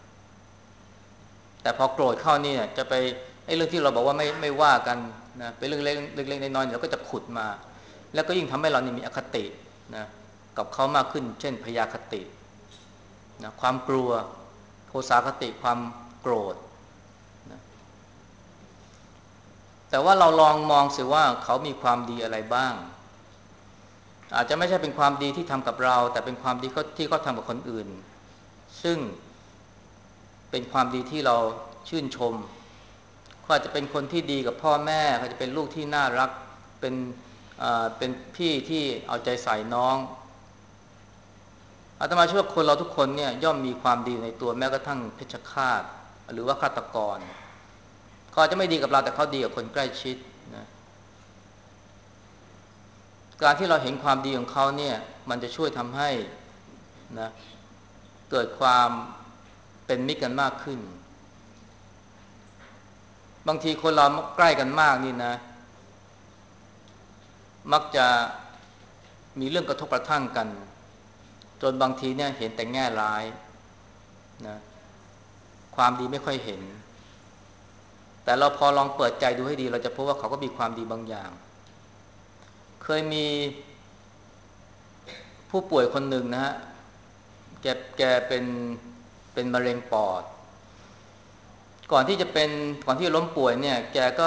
แต่พอโกรธเข้านี่จะไปไอ้เรื่องที่เราบอกว่าไม่ไม่ว่ากันนะเป็นเรื่องเล็กเล็กน้อยๆเราก็จะขุดมาแล้วก็ยิ่งทำให้เรานี่มีอคตินะกับเขามากขึ้นเช่นพยาคตินะความกลัวโทสาคติความโกรธนะแต่ว่าเราลองมองสิว่าเขามีความดีอะไรบ้างอาจจะไม่ใช่เป็นความดีที่ทำกับเราแต่เป็นความดีที่เขาทำกับคนอื่นซึ่งเป็นความดีที่เราชื่นชมเขาอาจจะเป็นคนที่ดีกับพ่อแม่เขาจะเป็นลูกที่น่ารักเป็นเป็นพี่ที่เอาใจใส่น้องอาตมาเชื่อว่าคนเราทุกคนเนี่ยย่อมมีความดีในตัวแม้กระทั่งเพชฌฆาตหรือว่าฆาตกรเขาอาจจะไม่ดีกับเราแต่เขาดีกับคนใกล้ชิดนะการที่เราเห็นความดีของเขาเนี่ยมันจะช่วยทำให้นะเกิดความเป็นมิตรกันมากขึ้นบางทีคนเราใกล้กันมากนี่นะมักจะมีเรื่องกระทบกระทั่งกันจนบางทีเนี่ยเห็นแต่แง่ร้ายนะความดีไม่ค่อยเห็นแต่เราพอลองเปิดใจดูให้ดีเราจะพบว่าเขาก็มีความดีบางอย่างเคยมีผู้ป่วยคนหนึ่งนะฮะแกแกเป็นเป็นมะเร็งปอดก่อนที่จะเป็นก่อนที่จะล้มป่วยเนี่ยแกก็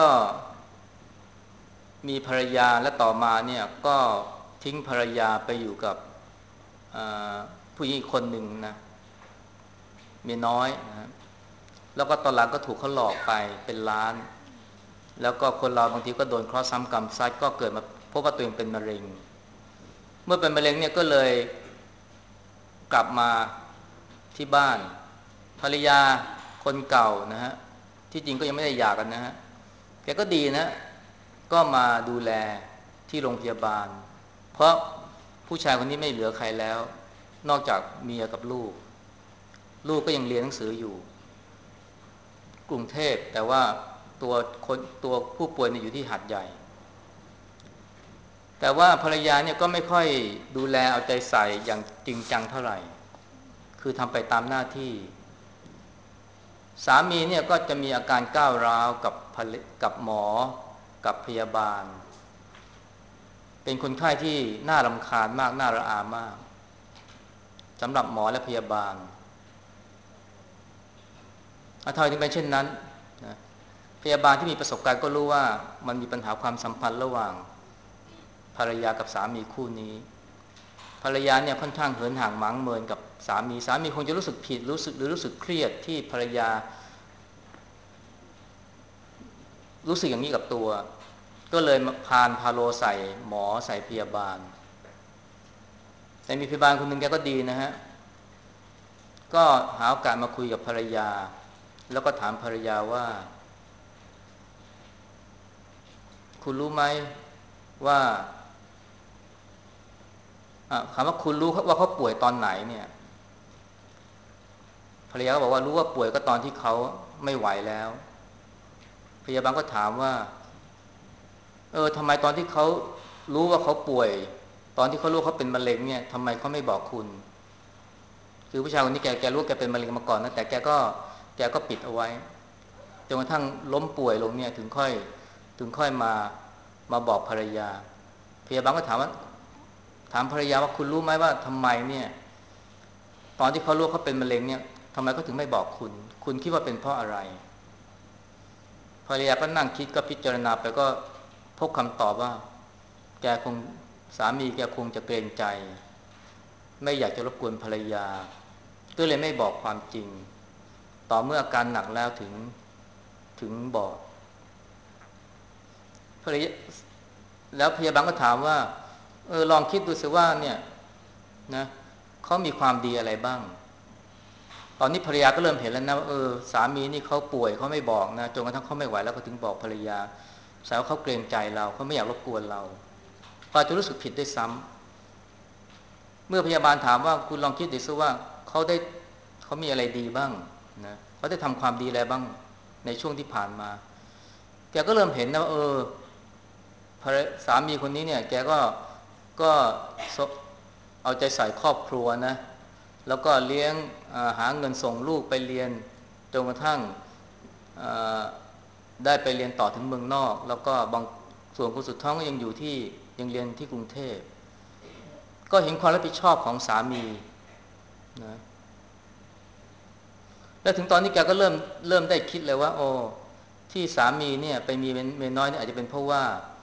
มีภรรยาและต่อมาเนี่ยก็ทิ้งภรรยาไปอยู่กับผู้หญิงอีกคนหนึ่งนะเมียน้อยนะแล้วก็ตอนหลังก็ถูกเขาหลอกไปเป็นล้านแล้วก็คนเราบางทีก็โดนเคราะห์ซ้ำกรรมซัดก็เกิดมาพบว่าตัวเองเป็นมะเร็งเมื่อเป็นมะเร็งเนี่ยก็เลยกลับมาที่บ้านภรรยาคนเก่านะฮะที่จริงก็ยังไม่ได้หย่ากันนะฮะแกก็ดีนะก็มาดูแลที่โรงพยาบาลเพราะผู้ชายคนนี้ไม่เหลือใครแล้วนอกจากเมียกับลูกลูกก็ยังเรียนหนังสืออยู่กรุงเทพแต่ว่าตัวคนตัวผู้ป่วยเนี่ยอยู่ที่หาดใหญ่แต่ว่าภรรยาเนี่ยก็ไม่ค่อยดูแลเอาใจใส่อย่างจริงจังเท่าไหร่คือทำไปตามหน้าที่สามีเนี่ยก็จะมีอาการก้าวร้าวกับกับหมอกับพยาบาลเป็นคนไข้ที่น่ารำคาญมากน่าระอามากสำหรับหมอและพยาบาลถ้าทำไมถึงเป็นเช่นนั้นนะพยาบาลที่มีประสบการณ์ก็รู้ว่ามันมีปัญหาความสัมพันธ์ระหว่างภรรยากับสามีคู่นี้ภรรยาเนี่ยค่อนข้างเหินห่างหมางเมินกับสามีสามีคงจะรู้สึกผิดรู้สึกหรือรู้สึกเครียดที่ภรรยารู้สึกอย่างนี้กับตัวก็เลยพานพาโลใส่หมอใส่พยาบาลแต่มีพยาบาลคนหนึ่งแกก็ดีนะฮะก็หาโอกาสมาคุยกับภรรยาแล้วก็ถามภรรยาว่าคุณรู้ไหมว่าถามว่าคุณรู้ว่าเขาป่วยตอนไหนเนี่ยภรรยาก็บอกว่ารู้ว่าป่วยก็ตอนที่เขาไม่ไหวแล้วพยาบาลก็ถามว่าเออทำไมตอนที่เขารู้ว่าเขาป่วยตอนที่เขารู้เขาเป็นมะเร็งเนี่ยทำไมเขาไม่บอกคุณคือผู้ชายคนนี้แกแกรู้แกเป็นมะเร็งมาก่อนนะแต่แกก็แกก็ปิดเอาไว้จนกระทั่งล้มป่วยลงเนี่ยถึงค่อยถึงค่อยมามาบอกภรรยาพยาบาลก็ถามว่าถามภรรยาว่าคุณรู้ไหมว่าทำไมเนี่ยตอนที่เขารู้เขาเป็นมะเร็งเนี่ยทำไมเขาถึงไม่บอกคุณคุณคิดว่าเป็นเพราะอะไรภรรยาก็นั่งคิดก็พิจารณาไปก็พบคำตอบว่าแกคงสามีแกคงจะเกรงใจไม่อยากจะรบกวนภรรยาก็เลยไม่บอกความจริงต่อเมื่ออาการหนักแล้วถึงถึงบอกภรรยาแล้วพยาบาลก็ถามว่าเออลองคิดดูสิว่าเนี่ยนะเขามีความดีอะไรบ้างตอนนี้ภรรยาก็เริ่มเห็นแล้วนะว่าเออสามีนี่เขาป่วยเขาไม่บอกนะจนกระทั่งเขาไม่ไหวแล้วก็ถึงบอกภรรยาแสดงว่าเขาเกรงใจเราเขาไม่อยากรบกวนเราเราจะรู้สึกผิดด้วยซ้ำเมื่อพยาบาลถามว่าคุณลองคิดดูสิว่าเขาได้เขามีอะไรดีบ้างนะเขาได้ทำความดีอะไรบ้างในช่วงที่ผ่านมาแกก็เริ่มเห็นนะว่าเออสามีคนนี้เนี่ยแกก็ก็เอาใจใส่ครอบครัวนะแล้วก็เลี้ยงหาเงินส่งลูกไปเรียนจนกระทั่งได้ไปเรียนต่อถึงเมืองนอกแล้วก็บางส่วนคนสุดท้องก็ยังอยู่ที่ยังเรียนที่กรุงเทพก็เห็นความรับผิดชอบของสามีนะแล้วถึงตอนนี้แกก็เริ่มเริ่มได้คิดเลยว่าโอ้ที่สามีเนี่ยไปมีเมียน้อยเนี่ยอาจจะเป็นเพราะว่า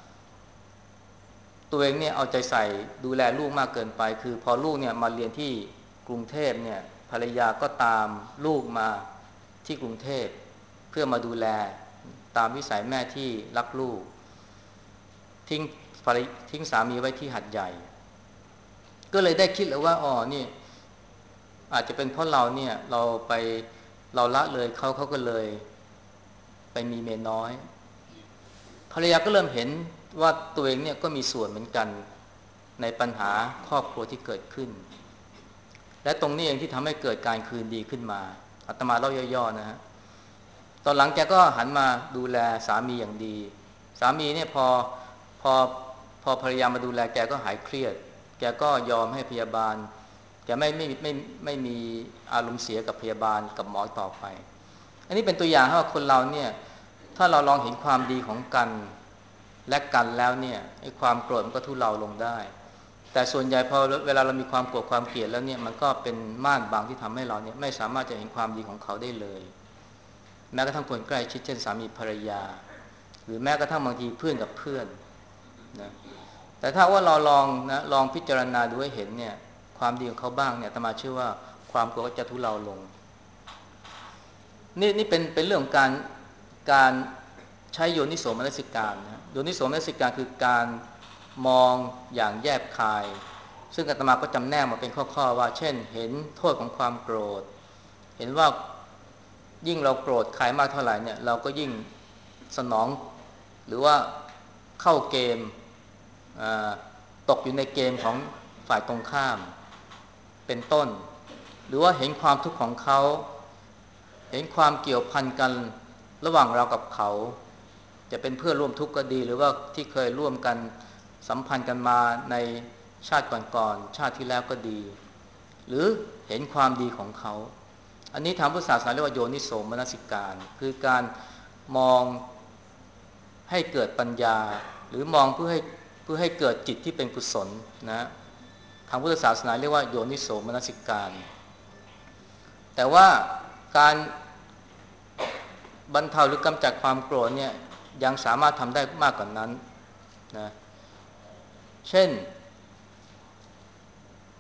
ตัวเองเนี่ยเอาใจใส่ดูแลลูกมากเกินไปคือพอลูกเนี่ยมาเรียนที่กรุงเทพเนี่ยภรรยาก็ตามลูกมาที่กรุงเทพเพื่อมาดูแลตามวิสัยแม่ที่รักลูกทิ้งทิ้งสามีไว้ที่หัดใหญ่ก็เลยได้คิดแล้วว่าอ๋อนี่อาจจะเป็นเพราะเราเนี่ยเราไปเราละเลยเขาเขาก็เลยไปมีเมียน้อยภรรยาก็เริ่มเห็นว่าตัวเองเนี่ยก็มีส่วนเหมือนกันในปัญหาครอบครัวที่เกิดขึ้นและตรงนี้เองที่ทำให้เกิดการคืนดีขึ้นมาอาตมาเล่าย่อๆนะฮะตอนหลังแกก็หันมาดูแลสามีอย่างดีสามีเนี่ยพอพอพอภรรยามาดูแลแกก็หายเครียดแกก็ยอมให้พยาบาลแกไม่ไม่ไม่ไม่มีอารมณ์เสียกับพยาบาลกับหมอต่อไปอันนี้เป็นตัวอย่างว่าคนเราเนี่ยถ้าเราลองเห็นความดีของกันและกันแล้วเนี่ยไอ้ความโกรธมันก็ทุเลาลงได้แต่ส่วนใหญ่พอเวลาเรามีความโกรธความเกลียดแล้วเนี่ยมันก็เป็นม่านบางที่ทำให้เราเนี่ยไม่สามารถจะเห็นความดีของเขาได้เลยแม้กระทั่งคนใกล้ชิดเช่นสามีภรรยาหรือแม้กระทั่งบางทีเพื่อนกับเพื่อนนะแต่ถ้าว่าเราลองนะลองพิจารณาดูให้เห็นเนี่ยความดีของเขาบ้างเนี่ยอาตมาเชื่อว่าความโกรธจะทุเลาลงนี่นี่เป็นเป็นเรื่องของการการใช้โยนิโสมนสิการนะโยนิโสมนสิการคือการมองอย่างแยบคายซึ่งอาตมาก็จำแนกมาเป็นข้อๆว่าเช่นเห็นโทษของความโกรธเห็นว่ายิ่งเราโกรธใครมากเท่าไหร่เนี่ยเราก็ยิ่งสนองหรือว่าเข้าเกมตกอยู่ในเกมของฝ่ายตรงข้ามเป็นต้นหรือว่าเห็นความทุกข์ของเขาเห็นความเกี่ยวพันกันระหว่างเรากับเขาจะเป็นเพื่อนร่วมทุกข์ก็ดีหรือว่าที่เคยร่วมกันสัมพันธ์กันมาในชาติก่อนๆชาติที่แล้วก็ดีหรือเห็นความดีของเขาอันนี้ทางพุทธศาสนาเรียกว่าโยนิโสมนสิการคือการมองให้เกิดปัญญาหรือมองเพื่อให้เพื่อให้เกิดจิตที่เป็นกุศลนะทางพุทธศาสนาเรียกว่าโยนิโสมนสิการแต่ว่าการบรรเทาหรือกำจัดความโกรธเนี่ยยังสามารถทำได้มากกว่านั้นนะเช่น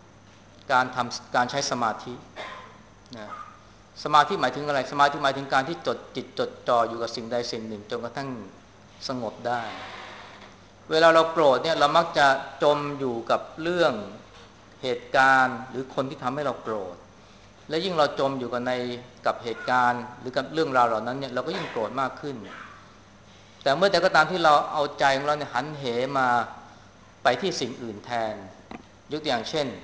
การทำการใช้สมาธินะสมาธิหมายถึงอะไรสมาธิหมายถึงการที่จดจิตจดจ่ออยู่กับสิ่งใดสิ่งหนึ่งจนกระทั่งสงบได้เวลาเราโกรธเนี่ยเรามักจะจมอยู่กับเรื่องเหตุการณ์หรือคนที่ทำให้เราโกรธและยิ่งเราจมอยู่กับในกับเหตุการณ์หรือกับเรื่องราวเหล่านั้นเนี่ยเราก็ยิ่งโกรธมากขึ้นแต่เมื่อใดก็ตามที่เราเอาใจของเราเนี่ยหันเหมาไปที่สิ่งอื่นแทนยกตัวอย่างเช่น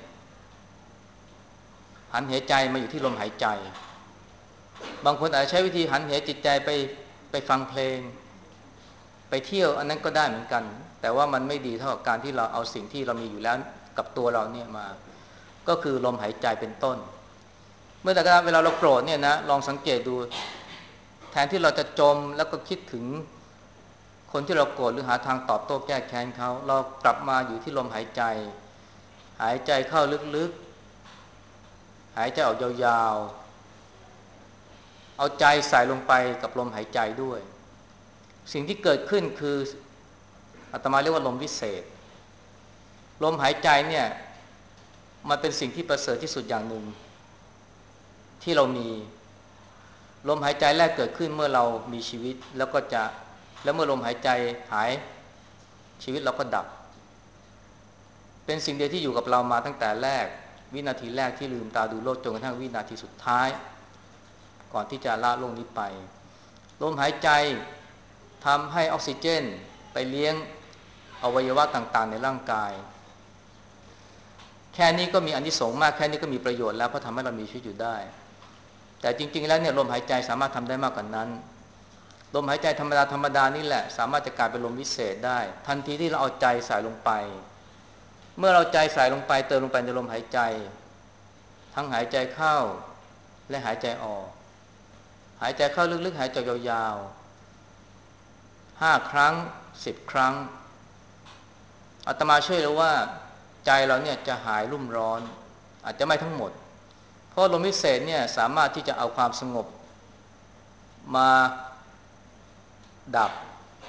หันเหใจมาอยู่ที่ลมหายใจบางคนอาจจะใช้วิธีหันเหจิตใจไปไปฟังเพลงไปเที่ยวอันนั้นก็ได้เหมือนกันแต่ว่ามันไม่ดีเท่ากับการที่เราเอาสิ่งที่เรามีอยู่แล้วกับตัวเราเนี่ยมาก็คือลมหายใจเป็นต้นเมื่อแต่เวลาเราโกรธเนี่ยนะลองสังเกตดูแทนที่เราจะจมแล้วก็คิดถึงคนที่เราโกรธหรือหาทางตอบโต้แก้แค้นเขาเรากลับมาอยู่ที่ลมหายใจหายใจเข้าลึกๆหายใจออกยาวๆเอาใจใส่ลงไปกับลมหายใจด้วยสิ่งที่เกิดขึ้นคืออาตมาเรียกว่าลมวิเศษลมหายใจเนี่ยมันเป็นสิ่งที่ประเสริฐที่สุดอย่างหนึ่งที่เรามีลมหายใจแรกเกิดขึ้นเมื่อเรามีชีวิตแล้วก็จะแล้วเมื่อลมหายใจหายชีวิตเราก็ดับเป็นสิ่งเดียวที่อยู่กับเรามาตั้งแต่แรกวินาทีแรกที่ลืมตาดูโลกจนกระทั่งวินาทีสุดท้ายก่อนที่จะละโลกนี้ไปลมหายใจทำให้ออกซิเจนไปเลี้ยงอวัยวะต่างๆในร่างกายแค่นี้ก็มีอานิสงส์มากแค่นี้ก็มีประโยชน์แล้วเพราะทำให้เรามีชีวิตอยู่ได้แต่จริงๆแล้วเนี่ยลมหายใจสามารถทำได้มากกว่านั้นลมหายใจธรรมดาธรรมดานี่แหละสามารถจะกลายเป็นลมวิเศษได้ทันทีที่เราเอาใจใส่ลงไปเมื่อเราใจใส่ลงไปเติมลงไปในลมหายใจทั้งหายใจเข้าและหายใจออกหายใจเข้าลึกๆหายใจยาวๆห้าครั้งสิบครั้งอาตมาเชื่อเลยว่าใจเราเนี่ยจะหายรุ่มร้อนอาจจะไม่ทั้งหมดเพราะลมวิเศษเนี่ยสามารถที่จะเอาความสงบมาดับ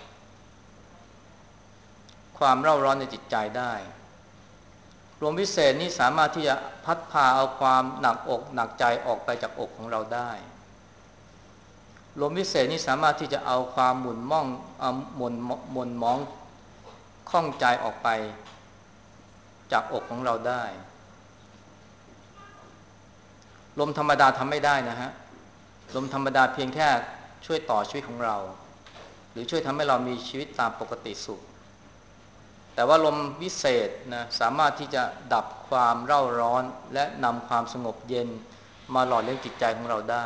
ความเร่าร้อนในจิตใจได้ลมวิเศษนี้สามารถที่จะพัดพาเอาความหนักอกหนักใจออกไปจากอกของเราได้ลมวิเศษนี้สามารถที่จะเอาความหมุนม่องหมุนหมุนมองข้องใจออกไปจากอกของเราได้ลมธรรมดาทำไม่ได้นะฮะลมธรรมดาเพียงแค่ช่วยต่อชีวิตของเราหรือช่วยทำให้เรามีชีวิตตามปกติสุขแต่ว่าลมวิเศษนะสามารถที่จะดับความเร่าร้อนและนำความสงบเย็นมาหล่อเลี้ยงจิตใจของเราได้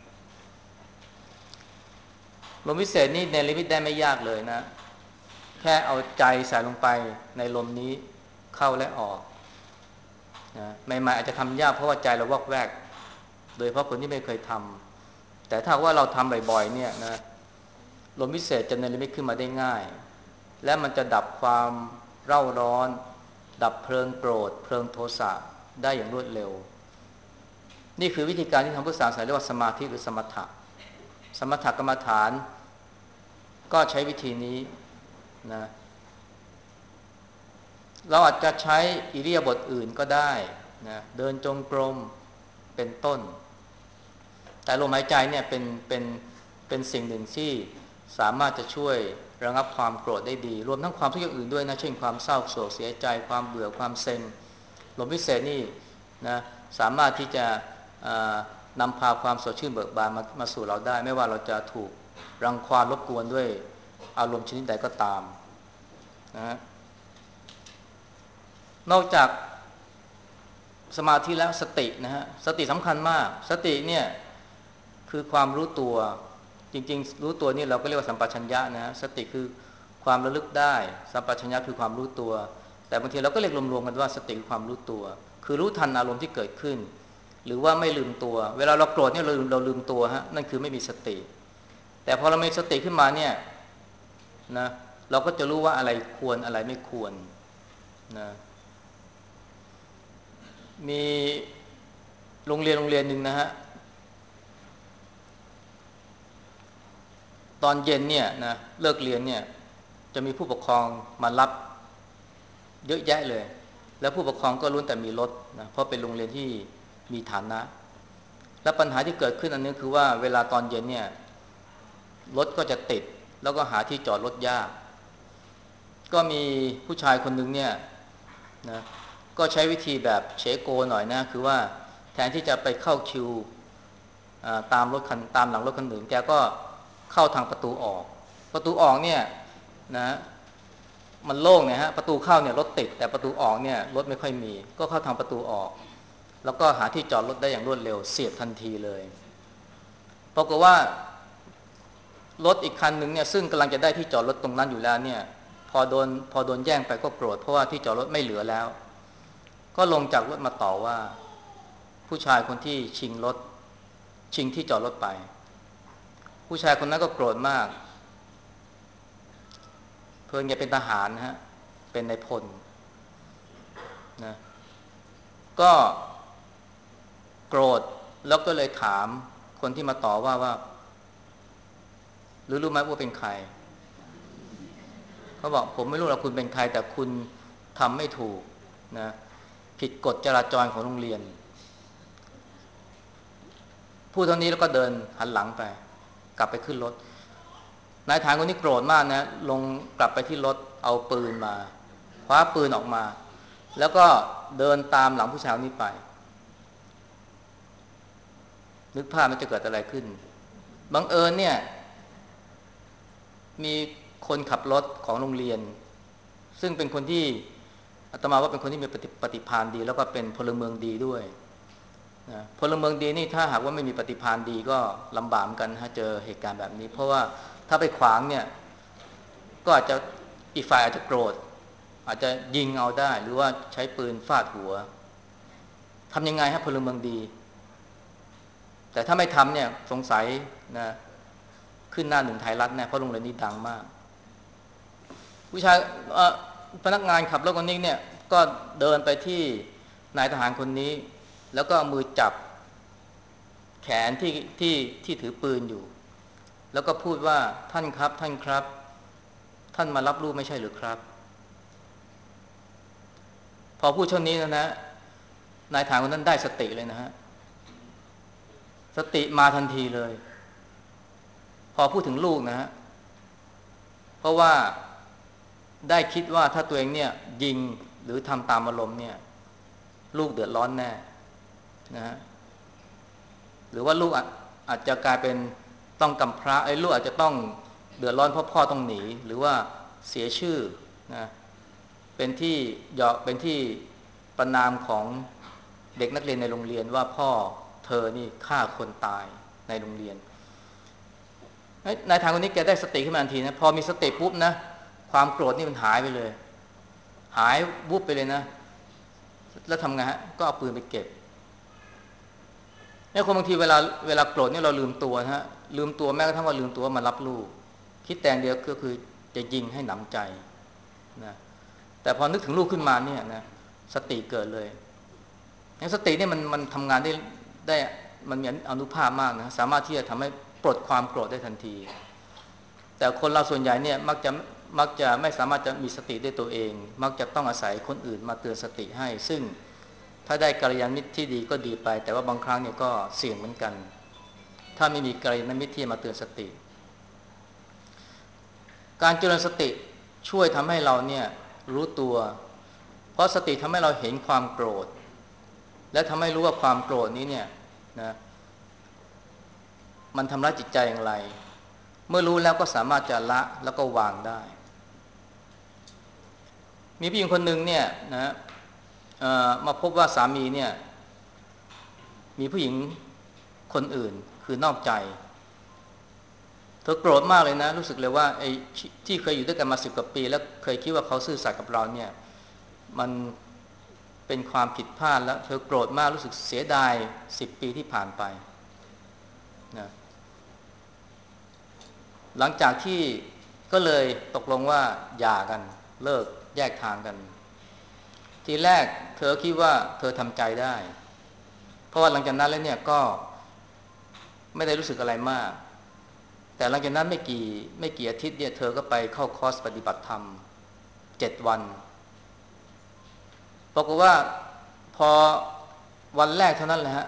ลมวิเศษนี่เนรมิตได้ไม่ยากเลยนะแค่เอาใจใส่ลงไปในลมนี้เข้าและออกนะใหม่ๆอาจจะทำยากเพราะว่าใจเราวอกแวกโดยเฉพาะคนที่ไม่เคยทำแต่ถ้าว่าเราทำบ่อยๆเนี่ยนะลมวิเศษจะเนรมิตขึ้นมาได้ง่ายและมันจะดับความเร่าร้อนดับเพลิงโกรธเพลิงโทสะได้อย่างรวดเร็วนี่คือวิธีการที่ทางพุทธศาสนาเรียกว่าสมาธิหรือสมถะสมถกรรมฐานก็ใช้วิธีนี้นะเราอาจจะใช้อิริยาบถอื่นก็ได้นะเดินจงกรมเป็นต้นแต่ลมหายใจเนี่ยเป็นเป็นเป็นสิ่งหนึ่งที่สามารถจะช่วยระงับความโกรธได้ดีรวมทั้งความทุกข์อย่างอื่นด้วยนะเช่นความเศร้าโศกเสียใจความเบื่อความเซ็งลมวิเศษนี่นะสามารถที่จะนำพาความสดชื่นเบิกบานมามาสู่เราได้ไม่ว่าเราจะถูกรังควานรบกวนด้วยอารมณ์ชนิดใดก็ตามนะนอกจากสมาธิแล้วสตินะฮะสติสำคัญมากสติเนี่ยคือความรู้ตัวจริงๆรู้ตัวนี่เราก็เรียกว่าสัมปชัญญะนะฮะสติคือความระลึกได้สัมปชัญญะคือความรู้ตัวแต่บางทีเราก็เรียกรวมๆกันว่าสติคือความรู้ตัวคือรู้ทันอารมณ์ที่เกิดขึ้นหรือว่าไม่ลืมตัวเวลาเราโกรธเนี่ยเราลืมเราลืมตัวฮะนั่นคือไม่มีสติแต่พอเรามีสติขึ้นมาเนี่ยนะเราก็จะรู้ว่าอะไรควรอะไรไม่ควรนะมีโรงเรียนโรงเรียนหนึ่งนะฮะตอนเย็นเนี่ยนะเลิกเรียนเนี่ยจะมีผู้ปกครองมารับเยอะแยะเลยแล้วผู้ปกครองก็ล้วนแต่มีรถนะเพราะเป็นโรงเรียนที่มีฐานะและปัญหาที่เกิดขึ้นอันนึงคือว่าเวลาตอนเย็นเนี่ยรถก็จะติดแล้วก็หาที่จอดรถยากก็มีผู้ชายคนหนึ่งเนี่ยนะก็ใช้วิธีแบบเชโกหน่อยนะคือว่าแทนที่จะไปเข้าคิวตามรถคันตามหลังรถคันอื่นแกก็เข้าทางประตูออกประตูออกเนี่ยนะมันโล่งเนี่ยฮะประตูเข้าเนี่ยรถติดแต่ประตูออกเนี่ยรถไม่ค่อยมีก็เข้าทางประตูออกแล้วก็หาที่จอดรถได้อย่างรวดเร็วเสียบทันทีเลยปรากฏว่ารถอีกคันหนึ่งเนี่ยซึ่งกำลังจะได้ที่จอดรถตรงนั้นอยู่แล้วเนี่ยพอโดนพอโดนแย่งไปก็โกรธเพราะว่าที่จอดรถไม่เหลือแล้วก็ลงจากรถมาต่อว่าผู้ชายคนที่ชิงรถชิงที่จอดรถไปผู้ชายคนนั้นก็โกรธมากเพิ่งจะเป็นทหารนะฮะเป็นนายพลนะก็โกรธแล้วก็เลยถามคนที่มาต่อว่าว่าหรือรู้ไหมว่าเป็นใครเขาบอกผมไม่รู้หรอกคุณเป็นใครแต่คุณทำไม่ถูกนะผิดกฎจราจรของโรงเรียนพูดเท่านี้แล้วก็เดินหันหลังไปกลับไปขึ้นรถนายทหารคนนี้โกรธมากนะลงกลับไปที่รถเอาปืนมาคว้าปืนออกมาแล้วก็เดินตามหลังผู้ชายคนนี้ไปนึกภาพมันจะเกิดอะไรขึ้นบังเอิญเนี่ยมีคนขับรถของโรงเรียนซึ่งเป็นคนที่อาตมาว่าเป็นคนที่มีปฏิปฏิภาณดีแล้วก็เป็นพลเมืองดีด้วยนะพลเมืองดีนี่ถ้าหากว่าไม่มีปฏิภาณดีก็ลำบากกันถ้าเจอเหตุการณ์แบบนี้เพราะว่าถ้าไปขวางเนี่ยก็อาจจะอีกฝ่ายอาจจะโกรธอาจจะยิงเอาได้หรือว่าใช้ปืนฟาดหัวทำยังไงให้พลเมืองดีแต่ถ้าไม่ทำเนี่ยสงสัยนะขึ้นหน้าหนึ่งไทยรัฐแน่เพราะโรงเรียนนี้ดังมากผู้ชายพนักงานขับรถคนนี้เนี่ยก็เดินไปที่นายทหารคนนี้แล้วก็มือจับแขนที่ที่ที่ถือปืนอยู่แล้วก็พูดว่าท่านครับท่านครับท่านมารับลูกไม่ใช่หรือครับพอพูดเช่นนี้นะนะนายทหารคนนั้นได้สติเลยนะฮะสติมาทันทีเลยพอพูดถึงลูกนะฮะเพราะว่าได้คิดว่าถ้าตัวเองเนี่ยยิงหรือทำตามอารมณ์เนี่ยลูกเดือดร้อนแน่นะฮะหรือว่าลูกอาจจะกลายเป็นต้องกำพร้าไอ้ลูกอาจจะต้องเดือดร้อนเพราะพ่อต้องหนีหรือว่าเสียชื่อนะเป็นที่เหยาะเป็นที่ประณามของเด็กนักเรียนในโรงเรียนว่าพ่อเธอนี่ฆ่าคนตายในโรงเรียนนายทางคนนี้แกได้สติขึ้นมาทันทีนะพอมีสติปุ๊บนะความโกรธนี่มันหายไปเลยหายวุบไปเลยนะแล้วทำไงฮะก็เอาปืนไปเก็บเนี่ยคนบางทีเวลาเวลาโกรธเนี่ยเราลืมตัวนะฮะลืมตัวแม้กระทั่งว่าลืมตัวมารับลูกคิดแต่เดียวก็คือจะยิงให้หนำใจนะแต่พอนึกถึงลูกขึ้นมาเนี่ยนะสติเกิดเลยอย่างสติเนี่ยมันมันทำงานได้ได้มันมีอนุภาพมากนะสามารถที่จะทำให้ปลดความโกรธได้ทันทีแต่คนเราส่วนใหญ่เนี่ยมักจะมักจะไม่สามารถจะมีสติได้ตัวเองมักจะต้องอาศัยคนอื่นมาเตือนสติให้ซึ่งถ้าได้กัลยาณมิตรที่ดีก็ดีไปแต่ว่าบางครั้งเนี่ยก็เสี่ยงเหมือนกันถ้าไม่มีกัลยาณมิตรที่มาเตือนสติการเจริญสติช่วยทำให้เราเนี่ยรู้ตัวเพราะสติทำให้เราเห็นความโกรธและทำให้รู้ว่าความโกรธนี้เนี่ยนะมันทำร้ายจิตใจอย่างไรเมื่อรู้แล้วก็สามารถจะละแล้วก็วางได้มีผู้หญิงคนหนึ่งเนี่ยนะมาพบว่าสามีเนี่ยมีผู้หญิงคนอื่นคือนอกใจเธอโกรธมากเลยนะรู้สึกเลยว่าไอ้ที่เคยอยู่ด้วยกันมาสิบกว่าปีแล้วเคยคิดว่าเขาซื่อสัตย์กับเราเนี่ยมันเป็นความผิดพลาดแล้วเธอโกรธมากรู้สึกเสียดายสิบปีที่ผ่านไปนะหลังจากที่ก็เลยตกลงว่าหย่ากันเลิกแยกทางกันทีแรกเธอคิดว่าเธอทำใจได้เพราะว่าหลังจากนั้นแล้วเนี่ยก็ไม่ได้รู้สึกอะไรมากแต่หลังจากนั้นไม่กี่ไม่กี่อาทิตย์เนี่ยเธอก็ไปเข้าคอร์สปฏิบัติธรรมเจ็ดวันปรากฏว่าพอวันแรกเท่านั้นแหละฮะ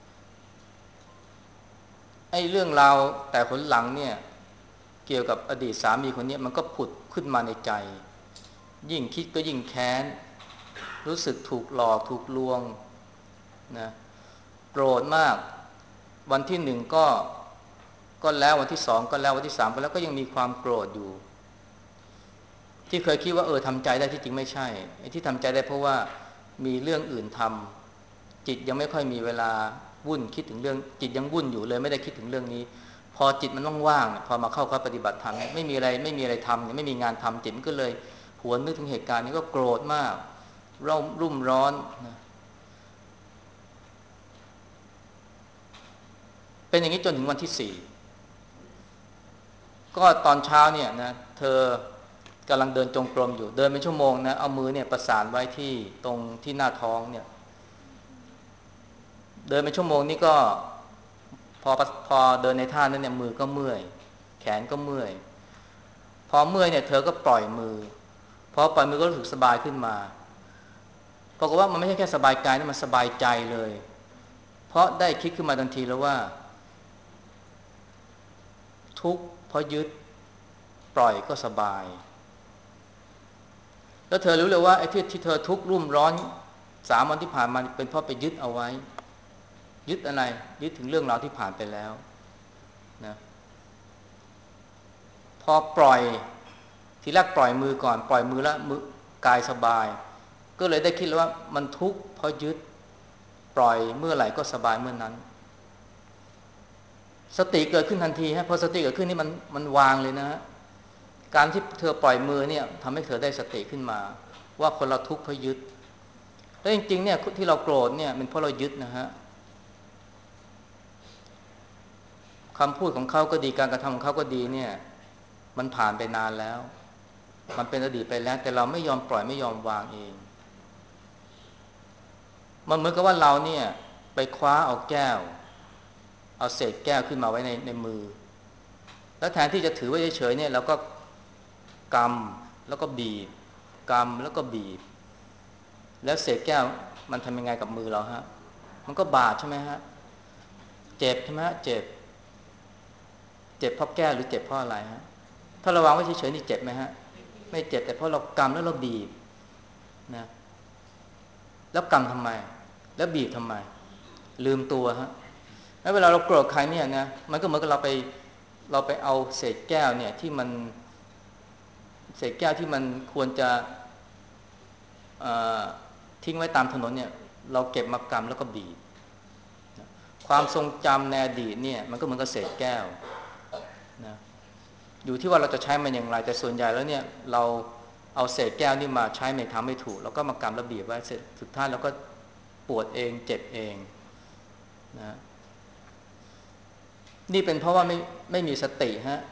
ไอ้เรื่องราวแต่ผลหลังเนี่ยเกี่ยวกับอดีตสามีคนนี้มันก็ผุดขึ้นมาในใจยิ่งคิดก็ยิ่งแค้นรู้สึกถูกหลอกถูกลวงนะโกรธมากวันที่หนึ่งก็ก็แล้ววันที่สองก็แล้ววันที่สามก็แล้วก็ยังมีความโกรธอยู่ที่เคยคิดว่าเออทำใจได้ที่จริงไม่ใช่ไอ้ที่ทำใจได้เพราะว่ามีเรื่องอื่นทำจิตยังไม่ค่อยมีเวลาวุ่นคิดถึงเรื่องจิตยังวุ่นอยู่เลยไม่ได้คิดถึงเรื่องนี้พอจิตมันว่างๆพอมาเข้าคอร์สปฏิบัติธรรมไม่มีอะไรไม่มีอะไรทำไม่มีงานทำจิตมันก็เลยหวนนึกถึงเหตุการณ์นี้ก็โกรธมากร่มรุ่มร้อนนะเป็นอย่างนี้จนถึงวันที่สี่ก็ตอนเช้าเนี่ยนะเธอกำลังเดินจงกรมอยู่เดินเป็นชั่วโมงนะเอามือเนี่ยประสานไว้ที่ตรงที่หน้าท้องเนี่ยเดินเป็นชั่วโมงนี่ก็พอพอเดินในท่านั้นเนี่ยมือก็เมื่อยแขนก็เมื่อยพอเมื่อยเนี่ยเธอก็ปล่อยมือพอปล่อยมือก็รู้สึกสบายขึ้นมาปรากฏว่ามันไม่ใช่แค่สบายกายนะมันสบายใจเลยเพราะได้คิดขึ้นมาทันทีแล้วว่าทุกข์เพราะยึดปล่อยก็สบายแล้วเธอรู้เลยว่าไอ้ที่ที่เธอทุกข์รุ่มร้อนสามวันที่ผ่านมาเป็นเพราะไปยึดเอาไว้ยึดอะไรยึดถึงเรื่องราวที่ผ่านไปแล้วนะพอปล่อยทีแรกปล่อยมือก่อนปล่อยมือแล้วมือกายสบายก็เลยได้คิดแล้วว่ามันทุกข์เพราะยึดปล่อยเมื่อไหร่ก็สบายเมื่อนั้นสติเกิดขึ้นทันทีฮะพอสติเกิดขึ้นนี่มันมันวางเลยนะฮะการที่เธอปล่อยมือเนี่ยทำให้เธอได้สติขึ้นมาว่าคนเราทุกข์เพราะยึดแล้วจริงๆเนี่ยที่เราโกรธเนี่ยมันเพราะเรายึดนะฮะคำพูดของเขาก็ดีการกระทำของเขาก็ดีเนี่ยมันผ่านไปนานแล้วมันเป็นอดีตไปแล้วแต่เราไม่ยอมปล่อยไม่ยอมวางเองมันเหมือนกับว่าเราเนี่ยไปคว้าเอาแก้วเอาเศษแก้วขึ้นมาไว้ในในมือแล้วแทนที่จะถือไว้เฉยๆเนี่ยเราก็กำแล้วก็บีบกำแล้วก็บีบแล้วเศษแก้วมันทำยังไงกับมือเราฮะมันก็บาดใช่ไหมฮะเจ็บใช่ไหมฮะเจ็บเจ็บเพราะแก้วหรือเจ็บเพราะอะไรฮะถ้าเราวางไว้เฉยๆนี่เจ็บไหมฮะไม่เจ็บแต่เพราะเรากำแล้วเราบีบนะแล้วกำทำไมแล้วบีบทำไมลืมตัวฮะแล้วเวลาเราโกรธใครเนี่ยนะมันก็เหมือนกับเราไปเราไปเอาเศษแก้วเนี่ยที่มันเศษแก้วที่มันควรจะทิ้งไว้ตามถนนเนี่ยเราเก็บมากำแล้วก็บีบความทรงจำในอดีตเนี่ยมันก็เหมือนกับเศษแก้วนะอยู่ที่ว่าเราจะใช้มันอย่างไรแต่ส่วนใหญ่แล้วเนี่ยเราเอาเศษแก้วนี่มาใช้ไม่ทำไม่ถูกแล้วก็มากำแล้วบีบไว้เสร็จสุดท้ายเราก็ปวดเองเจ็บเองนะนี่เป็นเพราะว่าไม่ไม่มีสติฮะ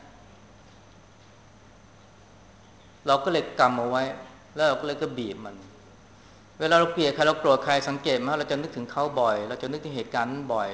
เราก็เลยกำเอาไว้แล้วเราก็เลยก็บีบมันเวลาเราเกลียดใครเราโกรธใครสังเกตไหมเราจะนึกถึงเขาบ่อยเราจะนึกถึงเหตุการณ์นั้นบ่อย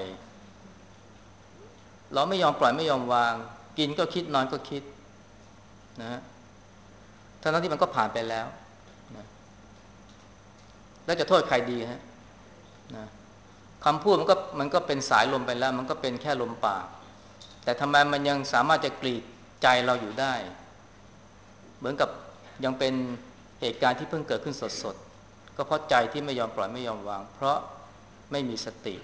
เราไม่ยอมปล่อยไม่ยอมวางกินก็คิดนอนก็คิดนะทั้งนั้นที่มันก็ผ่านไปแล้วนะแล้วจะโทษใครดีฮะนะคำพูดมันก็มันก็เป็นสายลมไปแล้วมันก็เป็นแค่ลมปากแต่ทำไมมันยังสามารถจะกรีดใจเราอยู่ได้เหมือนกับยังเป็นเหตุการณ์ที่เพิ่งเกิดขึ้นสดๆก็เพราะใจที่ไม่ยอมปล่อยไม่ยอมวางเพราะไม่มีสติ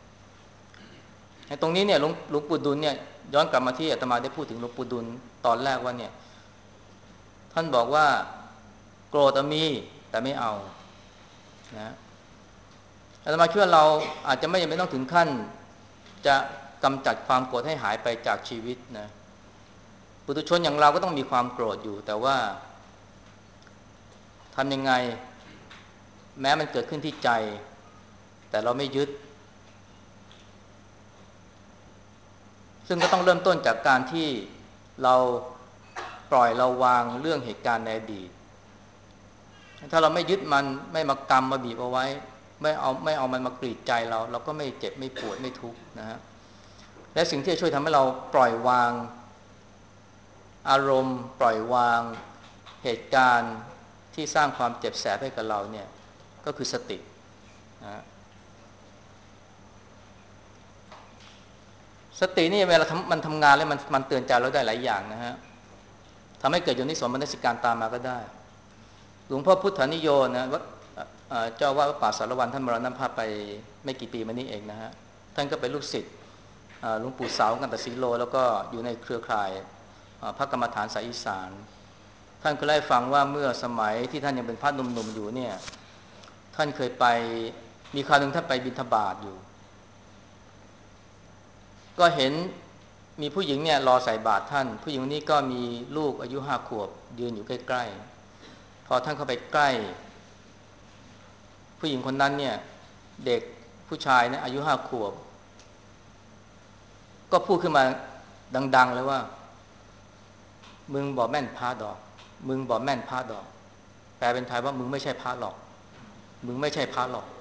ตรงนี้เนี่ยหลวงหลวงปู่ดุลเนี่ยย้อนกลับมาที่อาตมาได้พูดถึงหลวงปู่ดุลตอนแรกว่าเนี่ยท่านบอกว่าโกรธมีแต่ไม่เอานะอาตมาคิดว่าเราอาจจะไม่จำเป็นต้องถึงขั้นจะกำจัดความโกรธให้หายไปจากชีวิตนะปุถุชนอย่างเราก็ต้องมีความโกรธอยู่แต่ว่าทำยังไงแม้มันเกิดขึ้นที่ใจแต่เราไม่ยึดซึ่งก็ต้องเริ่มต้นจากการที่เราปล่อยเราวางเรื่องเหตุการณ์ในอดีตถ้าเราไม่ยึดมันไม่มากำมาบีบเอาไว้ไม่เอาไม่เอามันมากรีดใจเราเราก็ไม่เจ็บไม่ปวดไม่ทุกข์นะฮะและสิ่งที่จะช่วยทำให้เราปล่อยวางอารมณ์ปล่อยวางเหตุการณ์ที่สร้างความเจ็บแสบให้กับเราเนี่ยก็คือสตินะสตินี่เวลามันทำงานแล้วมันมันเตือนใจเราได้หลายอย่างนะฮะทำให้เกิดโยนิโสมนสิการตามมาก็ได้หลวงพ่อพุทธนิโยนะวัดเจ้าว่าวัดป่าสารวันท่านมรณภาพไปไม่กี่ปีมานี้เองนะฮะท่านก็เป็นลูกศิษย์หลวงปู่เสากันตศรีโลแล้วก็อยู่ในเครือข่ายพระกรรมฐานสายอีสานท่านก็เล่าให้ฟังว่าเมื่อสมัยที่ท่านยังเป็นพระหนุ่มๆอยู่เนี่ยท่านเคยไปมีคราวหนึ่งท่านไปบิณฑบาตอยู่ก็เห็นมีผู้หญิงเนี่ยรอใส่บาตรท่านผู้หญิงนี้ก็มีลูกอายุห้าขวบยืนอยู่ใกล้ๆพอท่านเข้าไปใกล้ผู้หญิงคนนั้นเนี่ยเด็กผู้ชายเนี่ยอายุห้าขวบก็พูดขึ้นมาดังๆเลยว่ามึงบอกแม่นพระดอกมึงบอกแม่นพระดอกแปลเป็นไทยว่ามึงไม่ใช่พระหรอกมึงไม่ใช่พระหรอก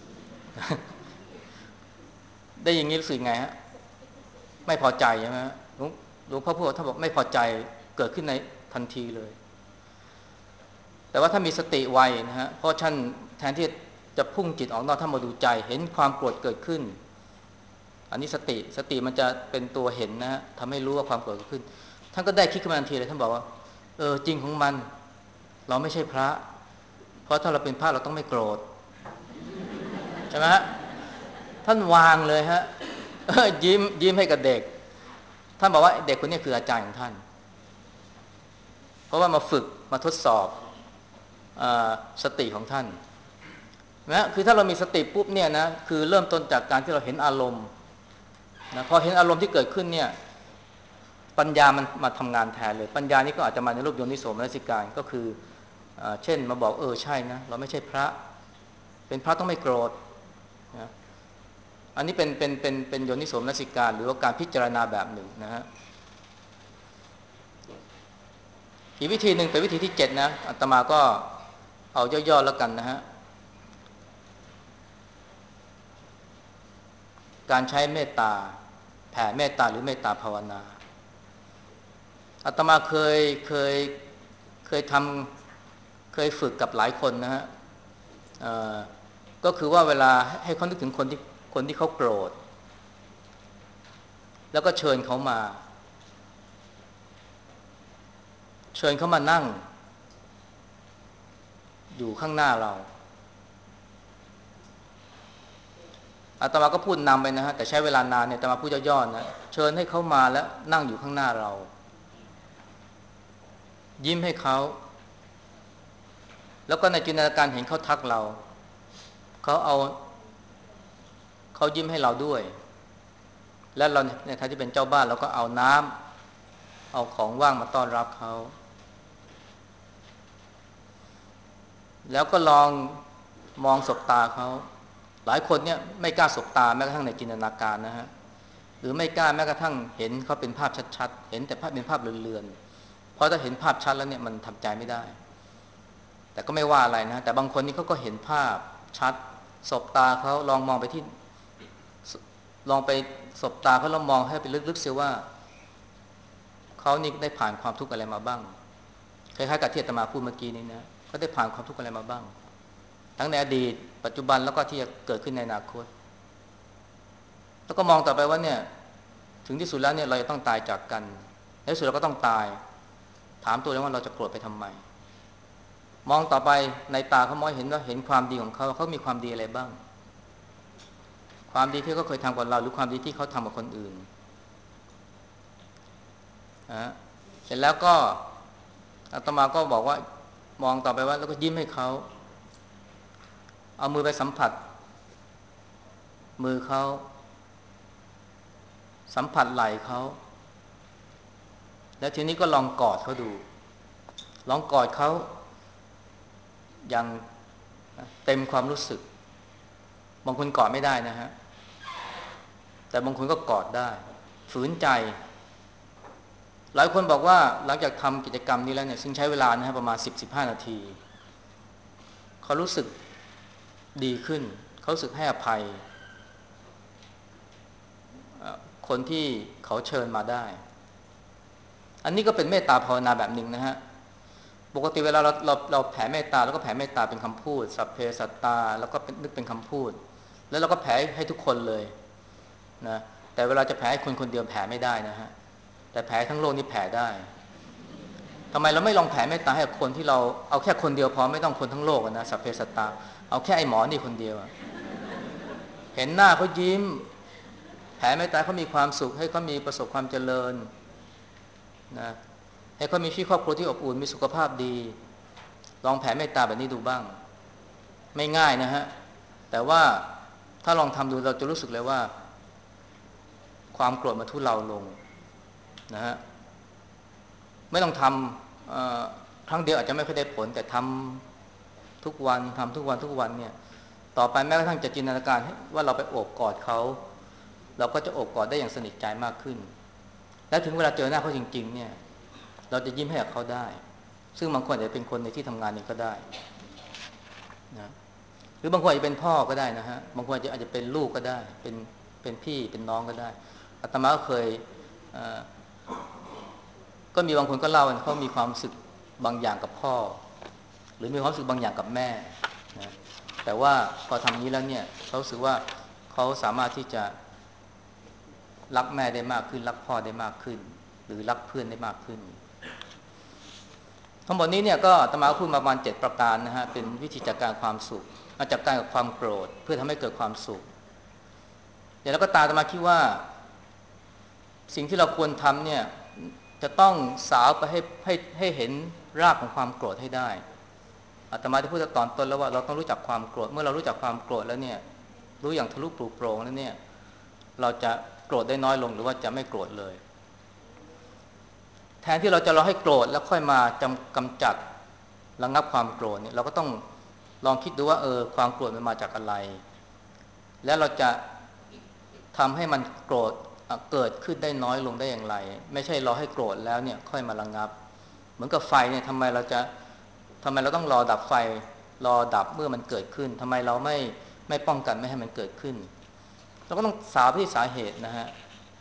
ได้อย่างนี้รู้สึกไงฮะไม่พอใจใช่ไหมหลวงพ่อพูดท่านบอกไม่พอใจเกิดขึ้นในทันทีเลยแต่ว่าถ้ามีสติไวนะฮะเพราะท่านแทนที่จะพุ่งจิตออกนอกท่านมาดูใจเห็นความโกรธเกิดขึ้นอันนี้สติสติมันจะเป็นตัวเห็นนะฮะทำให้รู้ว่าความโกรธเกิดขึ้นท่านก็ได้คิดขึ้นมาทันทีเลยท่านบอกว่าเออจริงของมันเราไม่ใช่พระเพราะถ้าเราเป็นพระเราต้องไม่โกรธใช่ไหมฮะท่านวางเลยฮะยิ้มยิ้มให้กับเด็กท่านบอกว่าเด็กคนนี้คืออาจารย์ของท่านเพราะว่ามาฝึกมาทดสอบสติของท่านนะคือถ้าเรามีสติปุ๊บเนี่ยนะคือเริ่มต้นจากการที่เราเห็นอารมณ์นะพอเห็นอารมณ์ที่เกิดขึ้นเนี่ยปัญญามันมาทำงานแทนเลยปัญญานี้ก็อาจจะมาในรูปโยนิโสมนสิการก็คือเช่นมาบอกเออใช่นะเราไม่ใช่พระเป็นพระต้องไม่โกรธนะอันนี้เป็นเป็นเป็นเป็นโยนิโสมนสิการหรือว่าการพิจารณาแบบหนึ่งนะฮะอีกวิธีหนึ่งเป็นวิธีที่เจ็ดนะอาตมาก็เอาย่อๆแล้วกันนะฮะการใช้เมตตาแผ่เมตตาหรือเมตตาภาวนาอาตมาเคยเคยเคยทำเคยฝึกกับหลายคนนะฮะก็คือว่าเวลาให้เขานึกถึงคนที่คนที่เขาโกรธแล้วก็เชิญเขามาเชิญเขามานั่งอยู่ข้างหน้าเราอาตมาก็พูดนำไปนะฮะแต่ใช้เวลานานเนี่ยอาตมาพูดย่อๆนะเชิญให้เขามาแล้วนั่งอยู่ข้างหน้าเรายิ้มให้เขาแล้วก็ในจินตนาการเห็นเขาทักเราเขาเอาเขายิ้มให้เราด้วยและเราในฐานะที่เป็นเจ้าบ้านเราก็เอาน้ำเอาของว่างมาต้อนรับเขาแล้วก็ลองมองสบตาเขาหลายคนเนี่ยไม่กล้าสบตาแม้กระทั่งในจินตนาการนะฮะหรือไม่กล้าแม้กระทั่งเห็นเขาเป็นภาพชัดๆเห็นแต่ภาพเป็นภาพเลือนๆเพราะถ้าเห็นภาพชัดแล้วเนี่ยมันทำใจไม่ได้แต่ก็ไม่ว่าอะไรนะแต่บางคนนี่เขาก็เห็นภาพชัดสบตาเขาลองมองไปที่ลองไปสบตาเขาแล้วมองให้ไปลึกๆเสียว่าเขานี่ได้ผ่านความทุกข์อะไรมาบ้างคล้ายๆกับที่อาตมาพูดเมื่อกี้นี้นะเขาได้ผ่านความทุกข์อะไรมาบ้างทั้งในอดีตปัจจุบันแล้วก็ที่จะเกิดขึ้นในอนาคตแล้วก็มองต่อไปว่าเนี่ยถึงที่สุดแล้วเนี่ยเราจะต้องตายจากกันในที่สุดเราก็ต้องตายถามตัวเองว่าเราจะโกรธไปทำไมมองต่อไปในตาเขามองเห็นว่าเห็นความดีของเขาเขามีความดีอะไรบ้างความดีที่เขาเคยทำกับเราหรือความดีที่เขาทำกับคนอื่นนะเสร็จแล้วก็อาตมาก็บอกว่ามองต่อไปว่าแล้วก็ยิ้มให้เขาเอามือไปสัมผัสมือเขาสัมผัสไหล่เขาแล้วทีนี้ก็ลองกอดเขาดูลองกอดเขาอย่างเต็มความรู้สึกบางคนกอดไม่ได้นะฮะแต่บางคนก็กอดได้ฝืนใจหลายคนบอกว่าหลังจากทำกิจกรรมนี้แล้วเนี่ยซึ่งใช้เวลานะฮะประมาณ สิบถึงสิบห้า นาทีเขารู้สึกดีขึ้นเขารู้สึกให้อภัยคนที่เขาเชิญมาได้อันนี้ก็เป็นเมตตาภาวนาแบบหนึ่งนะฮะปกติเวลาเราเราเราแผ่เมตตาแล้วก็แผ่เมตตาเป็นคำพูดสัพเพสัตตาแล้วก็นึกเป็นคำพูดแล้วเราก็แผ่ให้ทุกคนเลยนะแต่เวลาจะแผ่ให้คนคนเดียวแผ่ไม่ได้นะฮะแต่แผ่ทั้งโลกนี่แผ่ได้ทำไมเราไม่ลองแผ่เมตตาให้คนที่เราเอาแค่คนเดียวพอไม่ต้องคนทั้งโลกนะสัพเพสัตตาเอาแค่ไอ้หมอนี่คนเดียวเห็นหน้าเขายิ้มแผ่เมตตาเขามีความสุขให้เขามีประสบความเจริญนะให้เขามีชีวิตครอบครัวที่อบอุ่นมีสุขภาพดีลองแผ่เมตตาแบบนี้ดูบ้างไม่ง่ายนะฮะแต่ว่าถ้าลองทำดูเราจะรู้สึกเลยว่าความโกรธมันทุเลาลงนะฮะไม่ต้องทำครั้งเดียวอาจจะไม่ค่อยได้ผลแต่ทำทุกวันทำทุกวันทุกวันเนี่ยต่อไปแม้กระทั่งจะจินตนาการว่าเราไปโอบกอดเขาเราก็จะโอบกอดได้อย่างสนิทใจมากขึ้นและถึงเวลาเจอหน้าเขาจริงๆเนี่ยเราจะยิ้มให้กับเขาได้ซึ่งบางคนอาจจะเป็นคนในที่ทำงานนี้ก็ได้นะหรือบางคนอาจจะเป็นพ่อก็ได้นะฮะบางคนอาจจะอาจจะเป็นลูกก็ได้เป็นเป็นพี่เป็นน้องก็ได้อาตมาก็เคยก็มีบางคนก็เล่าเขามีความรู้สึกบางอย่างกับพ่อหรือมีความรู้สึกบางอย่างกับแม่นะแต่ว่าพอทำนี้แล้วเนี่ยเขารู้สึกว่าเขาสามารถที่จะรักแม่ได้มากขึ้นรักพ่อได้มากขึ้นหรือรักเพื่อนได้มากขึ้นทั้งหมดนี้เนี่ยก็อาตมาพูดมาประมาณเจ็ดประการนะฮะเป็นวิธีจัดการความสุขจัดการกับความโกรธเพื่อทำให้เกิดความสุขอย่างแล้วก็ตามอาตมาคิดว่าสิ่งที่เราควรทำเนี่ยจะต้องสาวไปให้ให้ให้เห็นรากของความโกรธให้ได้อาตมาได้พูดตอนต้นแล้วว่าเราต้องรู้จักความโกรธเมื่อเรารู้จักความโกรธแล้วเนี่ยรู้อย่างทะลุปลุกโปร่งแล้วเนี่ยเราจะโกรธได้น้อยลงหรือว่าจะไม่โกรธเลยแทนที่เราจะรอให้โกรธแล้วค่อยมาจำกำจัดระงับความโกรธเนี่ยเราก็ต้องลองคิดดูว่าเออความโกรธมันมาจากอะไรแล้วเราจะทำให้มันโกรธเกิดขึ้นได้น้อยลงได้อย่างไรไม่ใช่รอให้โกรธแล้วเนี่ยค่อยมาระงับเหมือนกับไฟเนี่ยทำไมเราจะทำไมเราต้องรอดับไฟรอดับเมื่อมันเกิดขึ้นทำไมเราไม่ไม่ป้องกันไม่ให้มันเกิดขึ้นเราก็ต้องสาวที่สาเหตุนะฮะ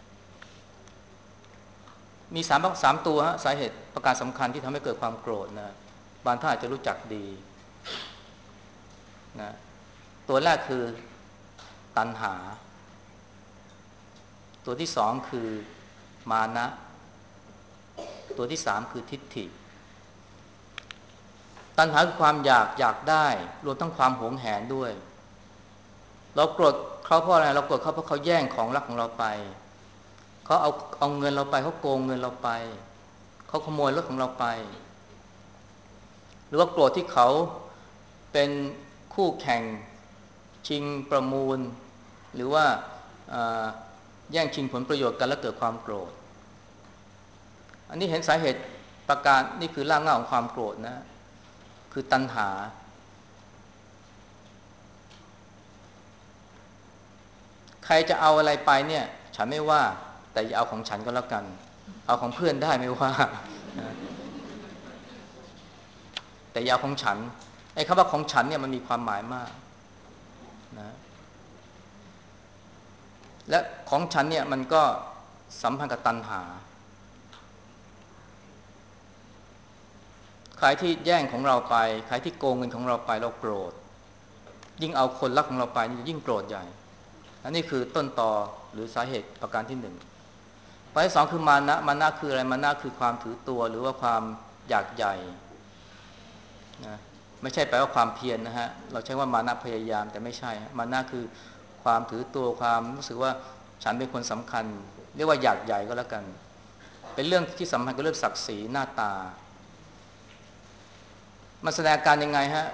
มีสามสามตัวฮะสาเหตุประการสำคัญที่ทำให้เกิดความโกรธนะบางท่านอาจจะรู้จักดีนะตัวแรกคือตัณหาตัวที่สองคือมานะตัวที่สามคือทิฏฐิตัณหาคือความอยากอยากได้รวมทั้งความหวงแหนด้วยเราโกรธเขาเพราะอะไรเราโกรธเขาเพราะเขาแย่งของรักของเราไปเขาเอาเอาเงินเราไปเขาโกงเงินเราไปเขาขโมยรถของเราไปหรือว่าโกรธที่เขาเป็นคู่แข่งชิงประมูลหรือว่าแย่งชิงผลประโยชน์กันแล้วเกิดความโกรธอันนี้เห็นสาเหตุประการนี่คือรากเหง้าของความโกรธนะคือตัณหาใครจะเอาอะไรไปเนี่ยฉันไม่ว่าแต่อย่าเอาของฉันก็แล้วกันเอาของเพื่อนได้ไม่ว่าแต่อย่าเอาของฉันไอ้คำว่าของฉันเนี่ยมันมีความหมายมากนะและของฉันเนี่ยมันก็สัมพันธ์กับตัณหาใครที่แย่งของเราไปใครที่โกงเงินของเราไปเราโกรธยิ่งเอาคนรักของเราไปนี่ยิ่งโกรธใหญ่อันนี้คือต้นตอหรือสาเหตุประการที่หนึ่งประการที่สองคือมานะมานะคืออะไรมานะคือความถือตัวหรือว่าความอยากใหญ่นะไม่ใช่แปลว่าความเพียร น, นะฮะเราใช้ว่ามานะพยายามแต่ไม่ใช่มานะคือความถือตัวความรู้สึกว่าฉันเป็นคนสำคัญเรียกว่าอยากใหญ่ก็แล้วกันเป็นเรื่องที่สำคัญกับเรื่องศักดิ์ศรีหน้าตามันแสดงการยังไงฮะ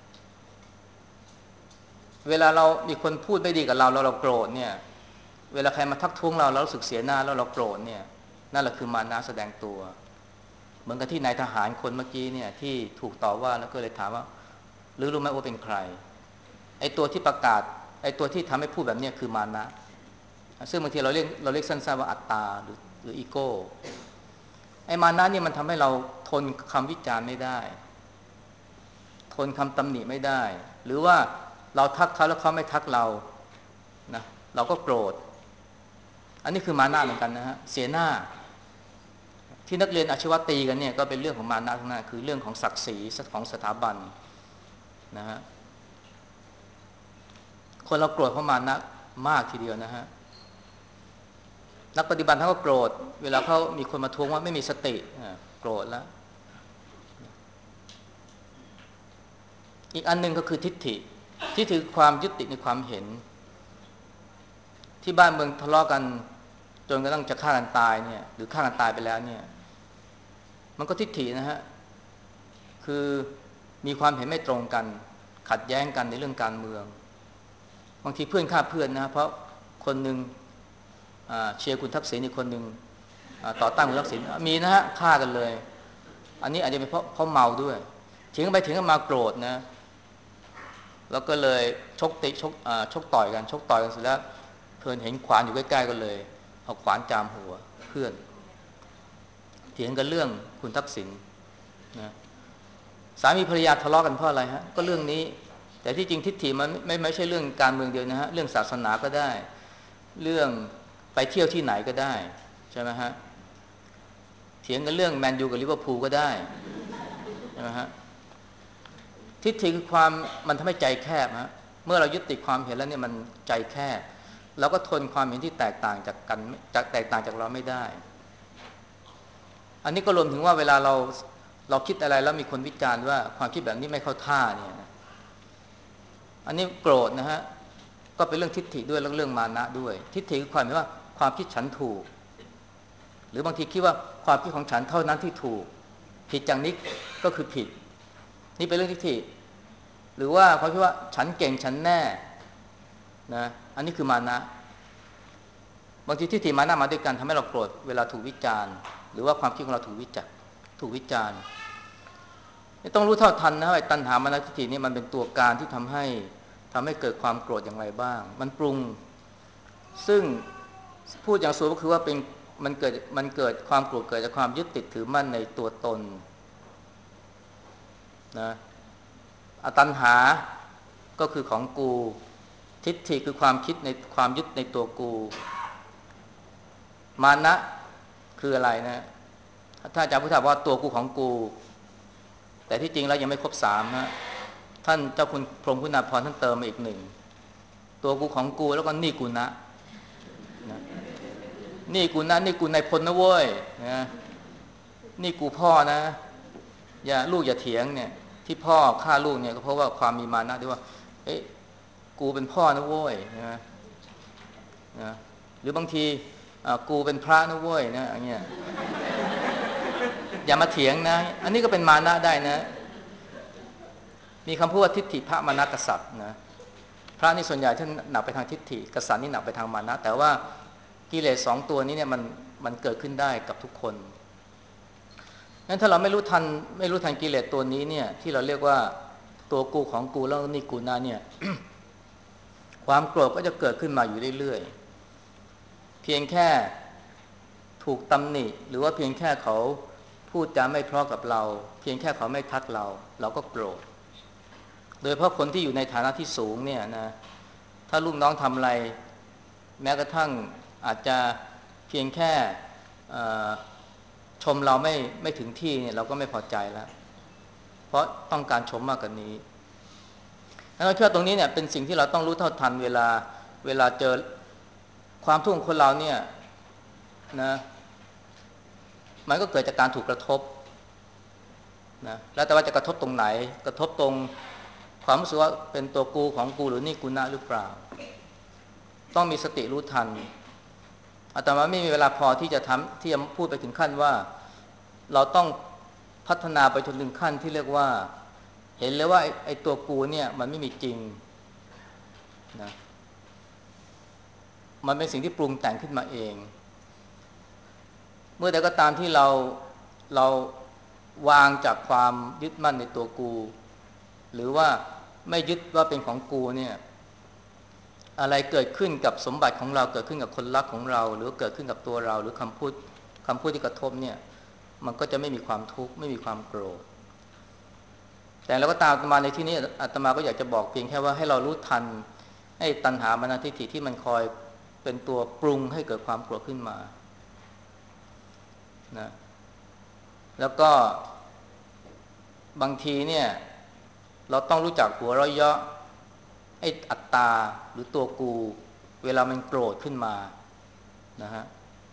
เวลาเรามีคนพูดไม่ดีกับเราแล้วเราโกรธเนี่ยเวลาใครมาทักท้วงเราเรารู้สึกเสียหน้าแล้วเราโกรธเนี่ยนั่นแหละคือมานะแสดงตัวเหมือนกับที่นายทหารคนเมื่อกี้เนี่ยที่ถูกต่อว่าแล้วก็เลยถามว่าหรือรู้ไหมว่าเป็นใครไอ้ตัวที่ประกาศไอ้ตัวที่ทำให้พูดแบบนี้คือมานะซึ่งบางทีเราเรียกเราเรียกสั้นๆว่าอัตตาหรือหรืออีโก้ไอ้มานะนี่มันทำให้เราทนคำวิจารณ์ไม่ได้ทนคำตำหนิไม่ได้หรือว่าเราทักเขาแล้วเขาไม่ทักเรานะเราก็โกรธอันนี้คือมานะเหมือนกันนะฮะเสียหน้าที่นักเรียนอาชีวะตีกันเนี่ยก็เป็นเรื่องของมานะทั้งนั้นคือเรื่องของศักดิ์ศรีของสถาบันนะฮะคนเราโกรธเพราะมานะมากทีเดียวนะฮะนักปฏิบัติเขาก็โกรธเวลาเขามีคนมาทวงว่าไม่มีสติโกรธแล้วอีกอันนึงก็คือทิฏฐิที่ถือความยึดติดในความเห็นที่บ้านเมืองทะเลาะกันจนกระทั่งจะฆ่ากันตายเนี่ยหรือฆ่ากันตายไปแล้วเนี่ยมันก็ทิฏฐินะฮะคือมีความเห็นไม่ตรงกันขัดแย้งกันในเรื่องการเมืองบางทีเพื่อนฆ่าเพื่อนนะเพราะคนหนึ่งเชียร์คุณทักษิณอีกคนหนึ่งต่อต้านคุณทักษิณมีนะฮะฆ่ากันเลยอันนี้อาจจะเป็นเพราะเพราะเมาด้วยถึงไปถึงก็มาโกรธนะแล้วก็เลยชกติชกชกต่อยกันชกต่อยกันเสร็จแล้วเพื่อนเห็นขวานอยู่ใกล้ๆก็เลยเอาขวานจามหัวเพื่อนเถียงกันเรื่องคุณทักษิณนะสามีภรรยาทะเลาะกันเพราะอะไรฮะก็เรื่องนี้แต่ที่จริงทิฏฐิมันไม่ไม่ใช่เรื่องการเมืองเดียวนะฮะเรื่องศาสนาก็ได้เรื่องไปเที่ยวที่ไหนก็ได้ใช่ไหมฮะเถียงกันเรื่องแมนยูกับลิเวอร์พูลก็ได้ใช่ไหมฮะทิฏฐิคือความมันทำให้ใจแคบฮะเมื่อเรายึดติดความเห็นแล้วเนี่ยมันใจแคบเราก็ทนความเห็นที่แตกต่างจากกันจากแตกต่างจากเราไม่ได้อันนี้ก็รวมถึงว่าเวลาเราเราคิดอะไรแล้วมีคนวิจารณ์ว่าความคิดแบบนี้ไม่เข้าท่าเนี่ยอันนี้โกรธนะฮะก็เป็นเรื่องทิฏฐิด้วยแล้วเรื่องมานะด้วยทิฏฐิคือความหมายว่าความคิดฉันถูกหรือบางทีคิดว่าความคิดของฉันเท่านั้นที่ถูกผิดจากนี้ก็คือผิดนี่เป็นเรื่องทิฏฐิหรือว่าเขาคิดว่าฉันเก่งฉันแน่นะอันนี้คือมานะบางทีทิฏฐิมานะมาด้วยกันทำให้เราโกรธเวลาถูกวิจารณ์หรือว่าความคิดของเราถูกวิจารณ์ถูกวิจารณ์ต้องรู้เท่าทันนะว่าตัณหามานะทิฏฐินี่มันเป็นตัวการที่ทำให้ทำให้เกิดความโกรธอย่างไรบ้างมันปรุงซึ่งพูดอย่างสูงก็คือว่าเป็นมันเกิดมันเกิดความโกรธเกิดจากความยึดติดถือมั่นในตัวตนนะอตัณหาก็คือของกูทิฏฐิคือความคิดในความยึดในตัวกูมานะคืออะไรนะถ้าอาจารย์พุทธาบอกว่าตัวกูของกูแต่ที่จริงแล้วยังไม่ครบสามนะท่านเจ้าคุณพรหมคุณาภรณ์ท่านเติมมาอีกหนึ่งตัวกูของกูแล้วก็นี่กูนะนะนี่กูนะนี่กูนายพลนะเว้ยนะนี่กูพ่อนะอย่าลูกอย่าเถียงเนี่ยที่พ่อฆ่าลูกเนี่ยก็เพราะว่าความมีมานะที่ว่าเอ๊ะกูเป็นพ่อนะเว้ยนะนะหรือบางทีกูเป็นพระนะเว้ยนะอย่างเงี้ยอย่ามาเถียงนะอันนี้ก็เป็นมานะได้นะมีคำพูดว่าทิฏฐิพระมานะกษัตริย์นะพระนี่ส่วนใหญ่ท่านหนักไปทางทิฏฐิกษัตริย์นี่หนักไปทางมานะแต่ว่ากิเลสสองตัวนี้เนี่ยมันมันเกิดขึ้นได้กับทุกคนงั้นถ้าเราไม่รู้ทันไม่รู้ทันกิเลสตัวนี้เนี่ยที่เราเรียกว่าตัวกูของกูแล้วนี่กูนะเนี่ย ความโกรธก็จะเกิดขึ้นมาอยู่เรื่อยๆเพียงแค่ถูกตำหนิหรือว่าเพียงแค่เขาพูดจาไม่เพราะกับเราเพียงแค่เขาไม่ทักเราเราก็โกรธโดยเฉพาะคนที่อยู่ในฐานะที่สูงเนี่ยนะถ้าลูกน้องทำอะไรแม้กระทั่งอาจจะเพียงแค่ชมเราไม่ไม่ถึงที่เนี่ยเราก็ไม่พอใจแล้วเพราะต้องการชมมากกว่านี้แล้วเราเชื่อตรงนี้เนี่ยเป็นสิ่งที่เราต้องรู้เท่าทันเวลาเวลาเจอความทุกข์ของคนเราเนี่ยนะมันก็เกิดจากการถูกกระทบนะแล้วแต่ว่าจะกระทบตรงไหนกระทบตรงความรู้สึกว่าเป็นตัวกูของกูหรือนี่กูนะหรือเปล่าต้องมีสติรู้ทันอาตมาไม่มีเวลาพอที่จะทำที่จะพูดไปถึงขั้นว่าเราต้องพัฒนาไปจนถึงขั้นที่เรียกว่าเห็นเลยว่าไอ้ตัวกูเนี่ยมันไม่มีจริงนะมันเป็นสิ่งที่ปรุงแต่งขึ้นมาเองเมื่อใดก็ตามที่เราเราวางจากความยึดมั่นในตัวกูหรือว่าไม่ยึดว่าเป็นของกูเนี่ยอะไรเกิดขึ้นกับสมบัติของเราเกิดขึ้นกับคนรักของเราหรือเกิดขึ้นกับตัวเราหรือคำพูดคำพูดที่กระทบเนี่ยมันก็จะไม่มีความทุกข์ไม่มีความโกรธแต่เราก็ตามอาตมาในที่นี้อาตมาก็อยากจะบอกเพียงแค่ว่าให้เรารู้ทันให้ตัณหามานะทิฏฐิที่มันคอยเป็นตัวปรุงให้เกิดความโกรธขึ้นมานะแล้วก็บางทีเนี่ยเราต้องรู้จักหัวเราะเยาะไอ้อัตตาหรือตัวกูเวลามันโกรธขึ้นมานะฮะ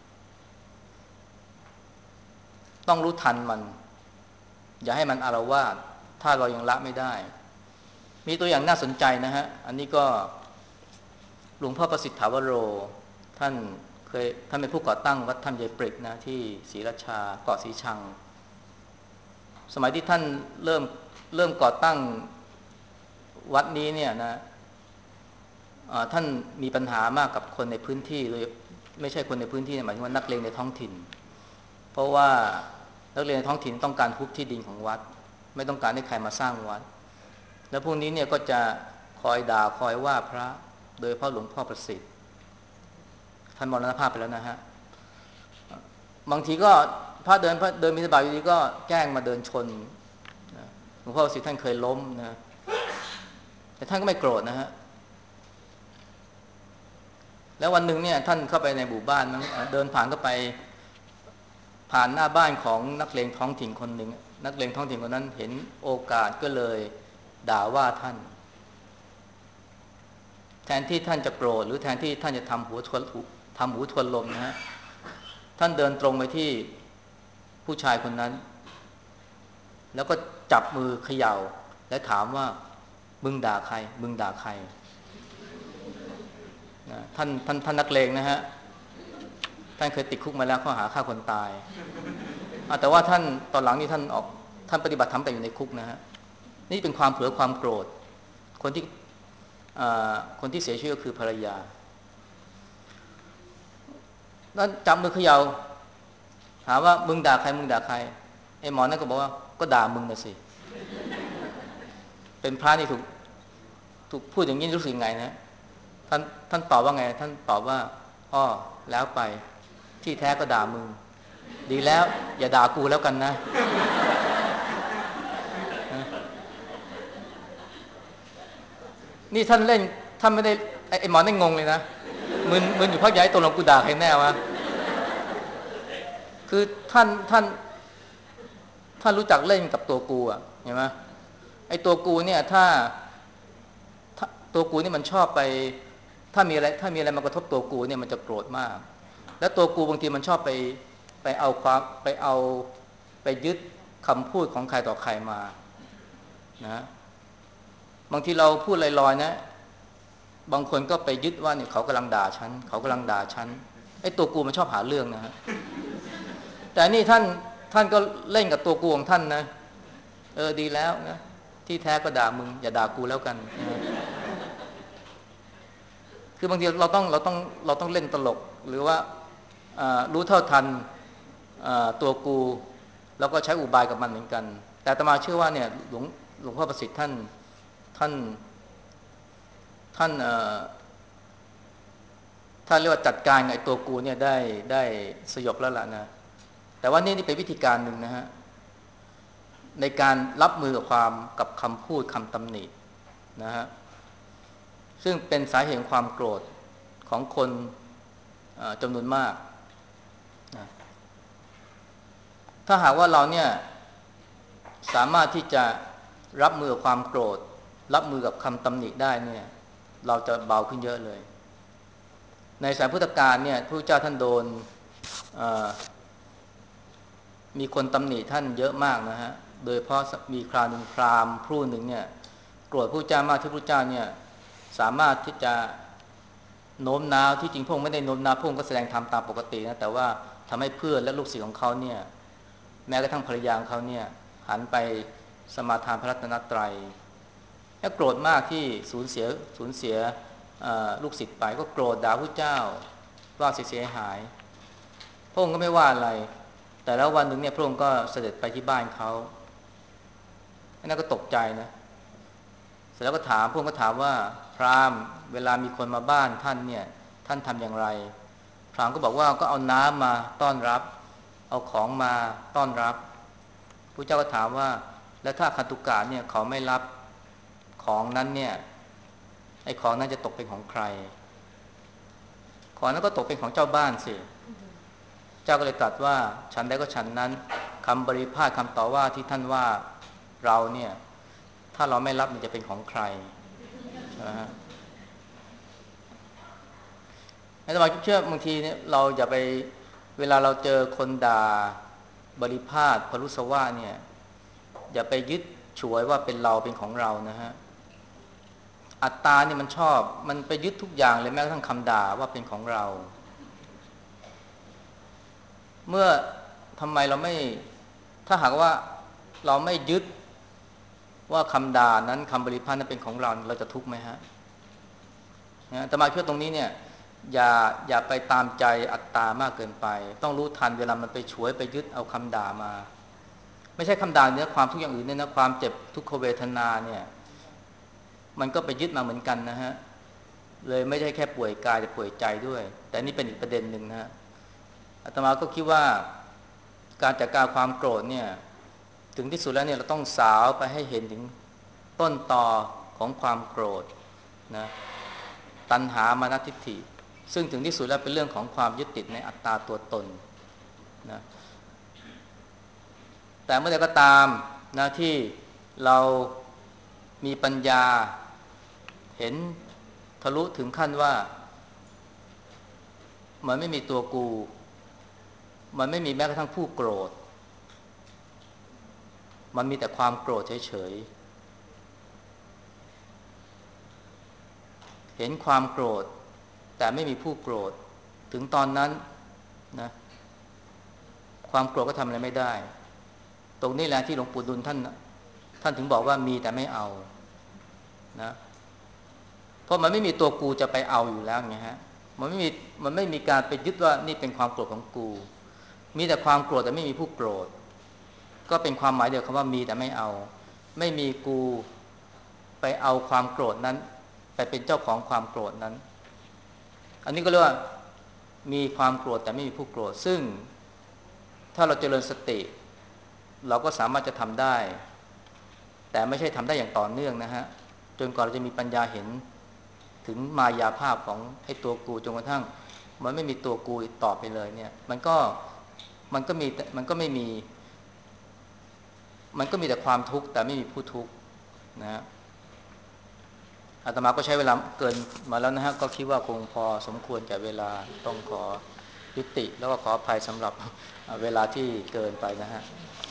ต้องรู้ทันมันอย่าให้มันอาละวาดถ้าเรายังละไม่ได้มีตัวอย่างน่าสนใจนะฮะอันนี้ก็หลวงพ่อประสิทธิ์ถาวโรท่านเคยท่านเป็นผู้ก่อตั้งวัดธรรมยายปริกนะที่ศรีราชาเกาะศรีชังสมัยที่ท่านเริ่มเริ่มก่อตั้งวัดนี้เนี่ยนะท่านมีปัญหามากกับคนในพื้นที่เลยไม่ใช่คนในพื้นที่หมายถึงว่านักเลงในท้องถิ่นเพราะว่านักเรียนในท้องถิ่นต้องการฮุบที่ดินของวัดไม่ต้องการให้ใครมาสร้างวัดแล้วพวกนี้เนี่ยก็จะคอยด่าคอยว่าพระโดยพ่อหลวงพ่อประสิทธิ์ท่านมรณภาพไปแล้วนะฮะบางทีก็พระเดินพระเดินมิถบาทอยู่ดีก็แกล้งมาเดินชนหลวงพ่อประสิทธิ์ท่านเคยล้มนะแต่ท่านก็ไม่โกรธนะฮะแล้ววันหนึ่งเนี่ยท่านเข้าไปในหมู่บ้านเดินผ่านเข้าไปผ่านหน้าบ้านของนักเลงท้องถิ่นคนหนึ่งนักเลงท้องถิ่นคนนั้นเห็นโอกาสก็เลยด่าว่าท่านแทนที่ท่านจะโกรธหรือแทนที่ท่านจะทำหัวทวนทำหูทวนลมนะฮะท่านเดินตรงไปที่ผู้ชายคนนั้นแล้วก็จับมือเขย่าและถามว่ามึงด่าใครมึงด่าใครนะท่านท่านท่านนักเลงนะฮะท่านเคยติดคุกมาแล้วข้อหาฆ่าคนตายแต่ว่าท่านตอนหลังนี่ท่านออกท่านปฏิบัติธรรมแต่อยู่ในคุกนะฮะนี่เป็นความเผลอความโกรธคนที่คนที่เสียชีวิตก็คือภรรยานั้นจับมือเขย่าถามว่ามึงด่าใครมึงด่าใครไอ้หมอนั่นก็บอกว่าก็ด่ามึงนะสิเป็นพระนี่ถูกถูกพูดอย่างนี้รู้สึกไงนะท่านท่านตอบว่าไงท่านตอบว่าอ้อแล้วไปที่แท้ก็ด่ามึงดีแล้วอย่าด่ากูแล้วกันนะนี่ท่านเล่นท่านไม่ได้ไอ้หมอนั่นงงเลยนะมึนมึนอยู่พักใหญ่ตัวหลวงกูด่าใครแน่วะคือท่านท่านท่านรู้จักเล่นกับตัวกูอ่ะเห็นไหมไอ้ตัวกูเนี่ยถ้าตัวกูนี่มันชอบไปถ้ามีอะไรถ้ามีอะไรมากระทบตัวกูเนี่ยมันจะโกรธมากแล้วตัวกูบางทีมันชอบไปไปเอาความไปเอาไปยึดคำพูดของใครต่อใครมานะบางทีเราพูดลอยๆนะบางคนก็ไปยึดว่าเนี่ยเขากำลังด่าฉันเขากำลังด่าฉันไอ้ตัวกูมันชอบหาเรื่องนะฮะแต่นี่ท่านท่านก็เล่นกับตัวกูของท่านนะเออดีแล้วนะที่แท้ก็ด่ามึงอย่าด่ากูแล้วกันนะคือบางทีเราต้องเราต้องเราต้องเล่นตลกหรือว่ารู้เท่าทันตัวกูแล้วก็ใช้อุบายกับมันเหมือนกันแต่อาตมาเชื่อว่าเนี่ยหลวงหลวงพ่อประสิทธิ์ท่านท่านท่านท่านเรียกว่าจัดการไอ้ตัวกูเนี่ยได้ได้สยบแล้วล่ะนะแต่ว่านี่นี่เป็นวิธีการหนึ่งนะฮะในการรับมือกับความกับคำพูดคำตำหนินะฮะซึ่งเป็นสาเหตุความโกรธของคนจำนวนมากนะถ้าหากว่าเราเนี่ยสามารถที่จะรับมือกับความโกรธรับมือกับคำตำหนิได้เนี่ยเราจะเบาขึ้นเยอะเลยในสายพุทธกาลเนี่ยพระเจ้าท่านโดนมีคนตำหนิท่านเยอะมากนะฮะโดยเพราะมีคราวหนึ่งพราหมณ์ผู้หนึ่งเนี่ยโกรธพระเจ้ามากที่พระเจ้าเนี่ยสามารถที่จะโน้มน้าวที่จริงพระองค์ไม่ได้โน้มน้าวพระองค์ก็แสดงธรรมตามปกตินะแต่ว่าทำให้เพื่อนและลูกศิษย์ของเขาเนี่ยแม้กระทั่งภรรยาของเขาเนี่ยหันไปสมาทานพระรัตนตรัยและโกรธมากที่สูญเสียสูญเสียลูกศิษย์ไปก็โกรธด่าพระเจ้าว่าเสียหายพระองค์ก็ไม่ว่าอะไรแต่แล้ววันหนึ่งเนี่ยพระองค์ก็เสด็จไปที่บ้านเขานั่นก็ตกใจนะเสร็จแล้วก็ถามพระองค์ก็ถามว่าพราหมณ์เวลามีคนมาบ้านท่านเนี่ยท่านทำอย่างไรพราหมณ์ก็บอกว่าก็เอาน้ำมาต้อนรับเอาของมาต้อนรับพระเจ้าก็ถามว่าแล้วถ้าคันตุกะเนี่ยเขาไม่รับของนั้นเนี่ยไอ้ของนั้นจะตกเป็นของใครของนั้นก็ตกเป็นของเจ้าบ้านสิเจ้าก็เลยตรัสว่าฉันใดก็ฉันนั้นคำบริพาทคำต่อว่าที่ท่านว่าเราเนี่ยถ้าเราไม่รับมันจะเป็นของใครใช่ไหมฮะอาตมาเชื่อบางทีเนี่ยเราอย่าไปเวลาเราเจอคนด่าบริพาทพรุสวาเนี่ยอย่าไปยึดฉวยว่าเป็นเราเป็นของเรานะฮะอัตตานี่มันชอบมันไปยึดทุกอย่างเลยแม้กระทั่งคำด่าว่าเป็นของเราเมื่อทำไมเราไม่ถ้าหากว่าเราไม่ยึดว่าคำด่านั้นคำบริพาทนั้นเป็นของเราเราจะทุกข์ไหมฮะนะแต่มาเชื่อตรงนี้เนี่ยอย่าอย่าไปตามใจอัตตามากเกินไปต้องรู้ทันเวลามันไปฉวยไปยึดเอาคำด่ามาไม่ใช่คำด่าเนื้อความทุกอย่างอื่นเนี่ยนะความเจ็บทุกขเวทนาเนี่ยมันก็ไปยึดมาเหมือนกันนะฮะเลยไม่ใช่แค่ป่วยกายแต่ป่วยใจด้วยแต่นี่เป็นอีกประเด็นหนึ่งนะฮะอาตมาก็คิดว่าการจัดการความโกรธเนี่ยถึงที่สุดแล้วเนี่ยเราต้องสาวไปให้เห็นถึงต้นตอของความโกรธนะตัณหามานะทิฏฐิซึ่งถึงที่สุดแล้วเป็นเรื่องของความยึดติดในอัตตาตัวตนนะแต่เมื่อใดก็ตามนะที่เรามีปัญญาเห็นทะลุถึงขั้นว่ามันไม่มีตัวกูมันไม่มีแม้กระทั่งผู้โกรธมันมีแต่ความโกรธเฉยๆเห็นความโกรธแต่ไม่มีผู้โกรธถึงตอนนั้นนะความโกรธก็ทำอะไรไม่ได้ตรงนี้แหละที่หลวงปู่ดุลท่านท่านถึงบอกว่ามีแต่ไม่เอานะเพราะมันไม่มีตัวกูจะไปเอาอยู่แล้วไงฮะมันไม่มีมันไม่มีการไปยึดว่านี่เป็นความโกรธของกูมีแต่ความโกรธแต่ไม่มีผู้โกรธก็เป็นความหมายเดียวกันว่ามีแต่ไม่เอาไม่มีกูไปเอาความโกรธนั้นไปเป็นเจ้าของความโกรธนั้นอันนี้ก็เรียกว่ามีความโกรธแต่ไม่มีผู้โกรธซึ่งถ้าเราเจริญสติเราก็สามารถจะทำได้แต่ไม่ใช่ทำได้อย่างต่อเนื่องนะฮะจนกว่าเราจะมีปัญญาเห็นถึงมายาภาพของไอ้ตัวกูจนกระทั่งมันไม่มีตัวกูอีกต่อไปเลยเนี่ยมันก็มันก็มีมันก็ไม่มีมันก็มีแต่ความทุกข์แต่ไม่มีผู้ทุกข์นะฮะอาตมาก็ใช้เวลาเกินมาแล้วนะฮะก็คิดว่าคงพอสมควรแก่เวลาต้องขอยุติแล้วก็ขออภัยสำหรับเวลาที่เกินไปนะฮะ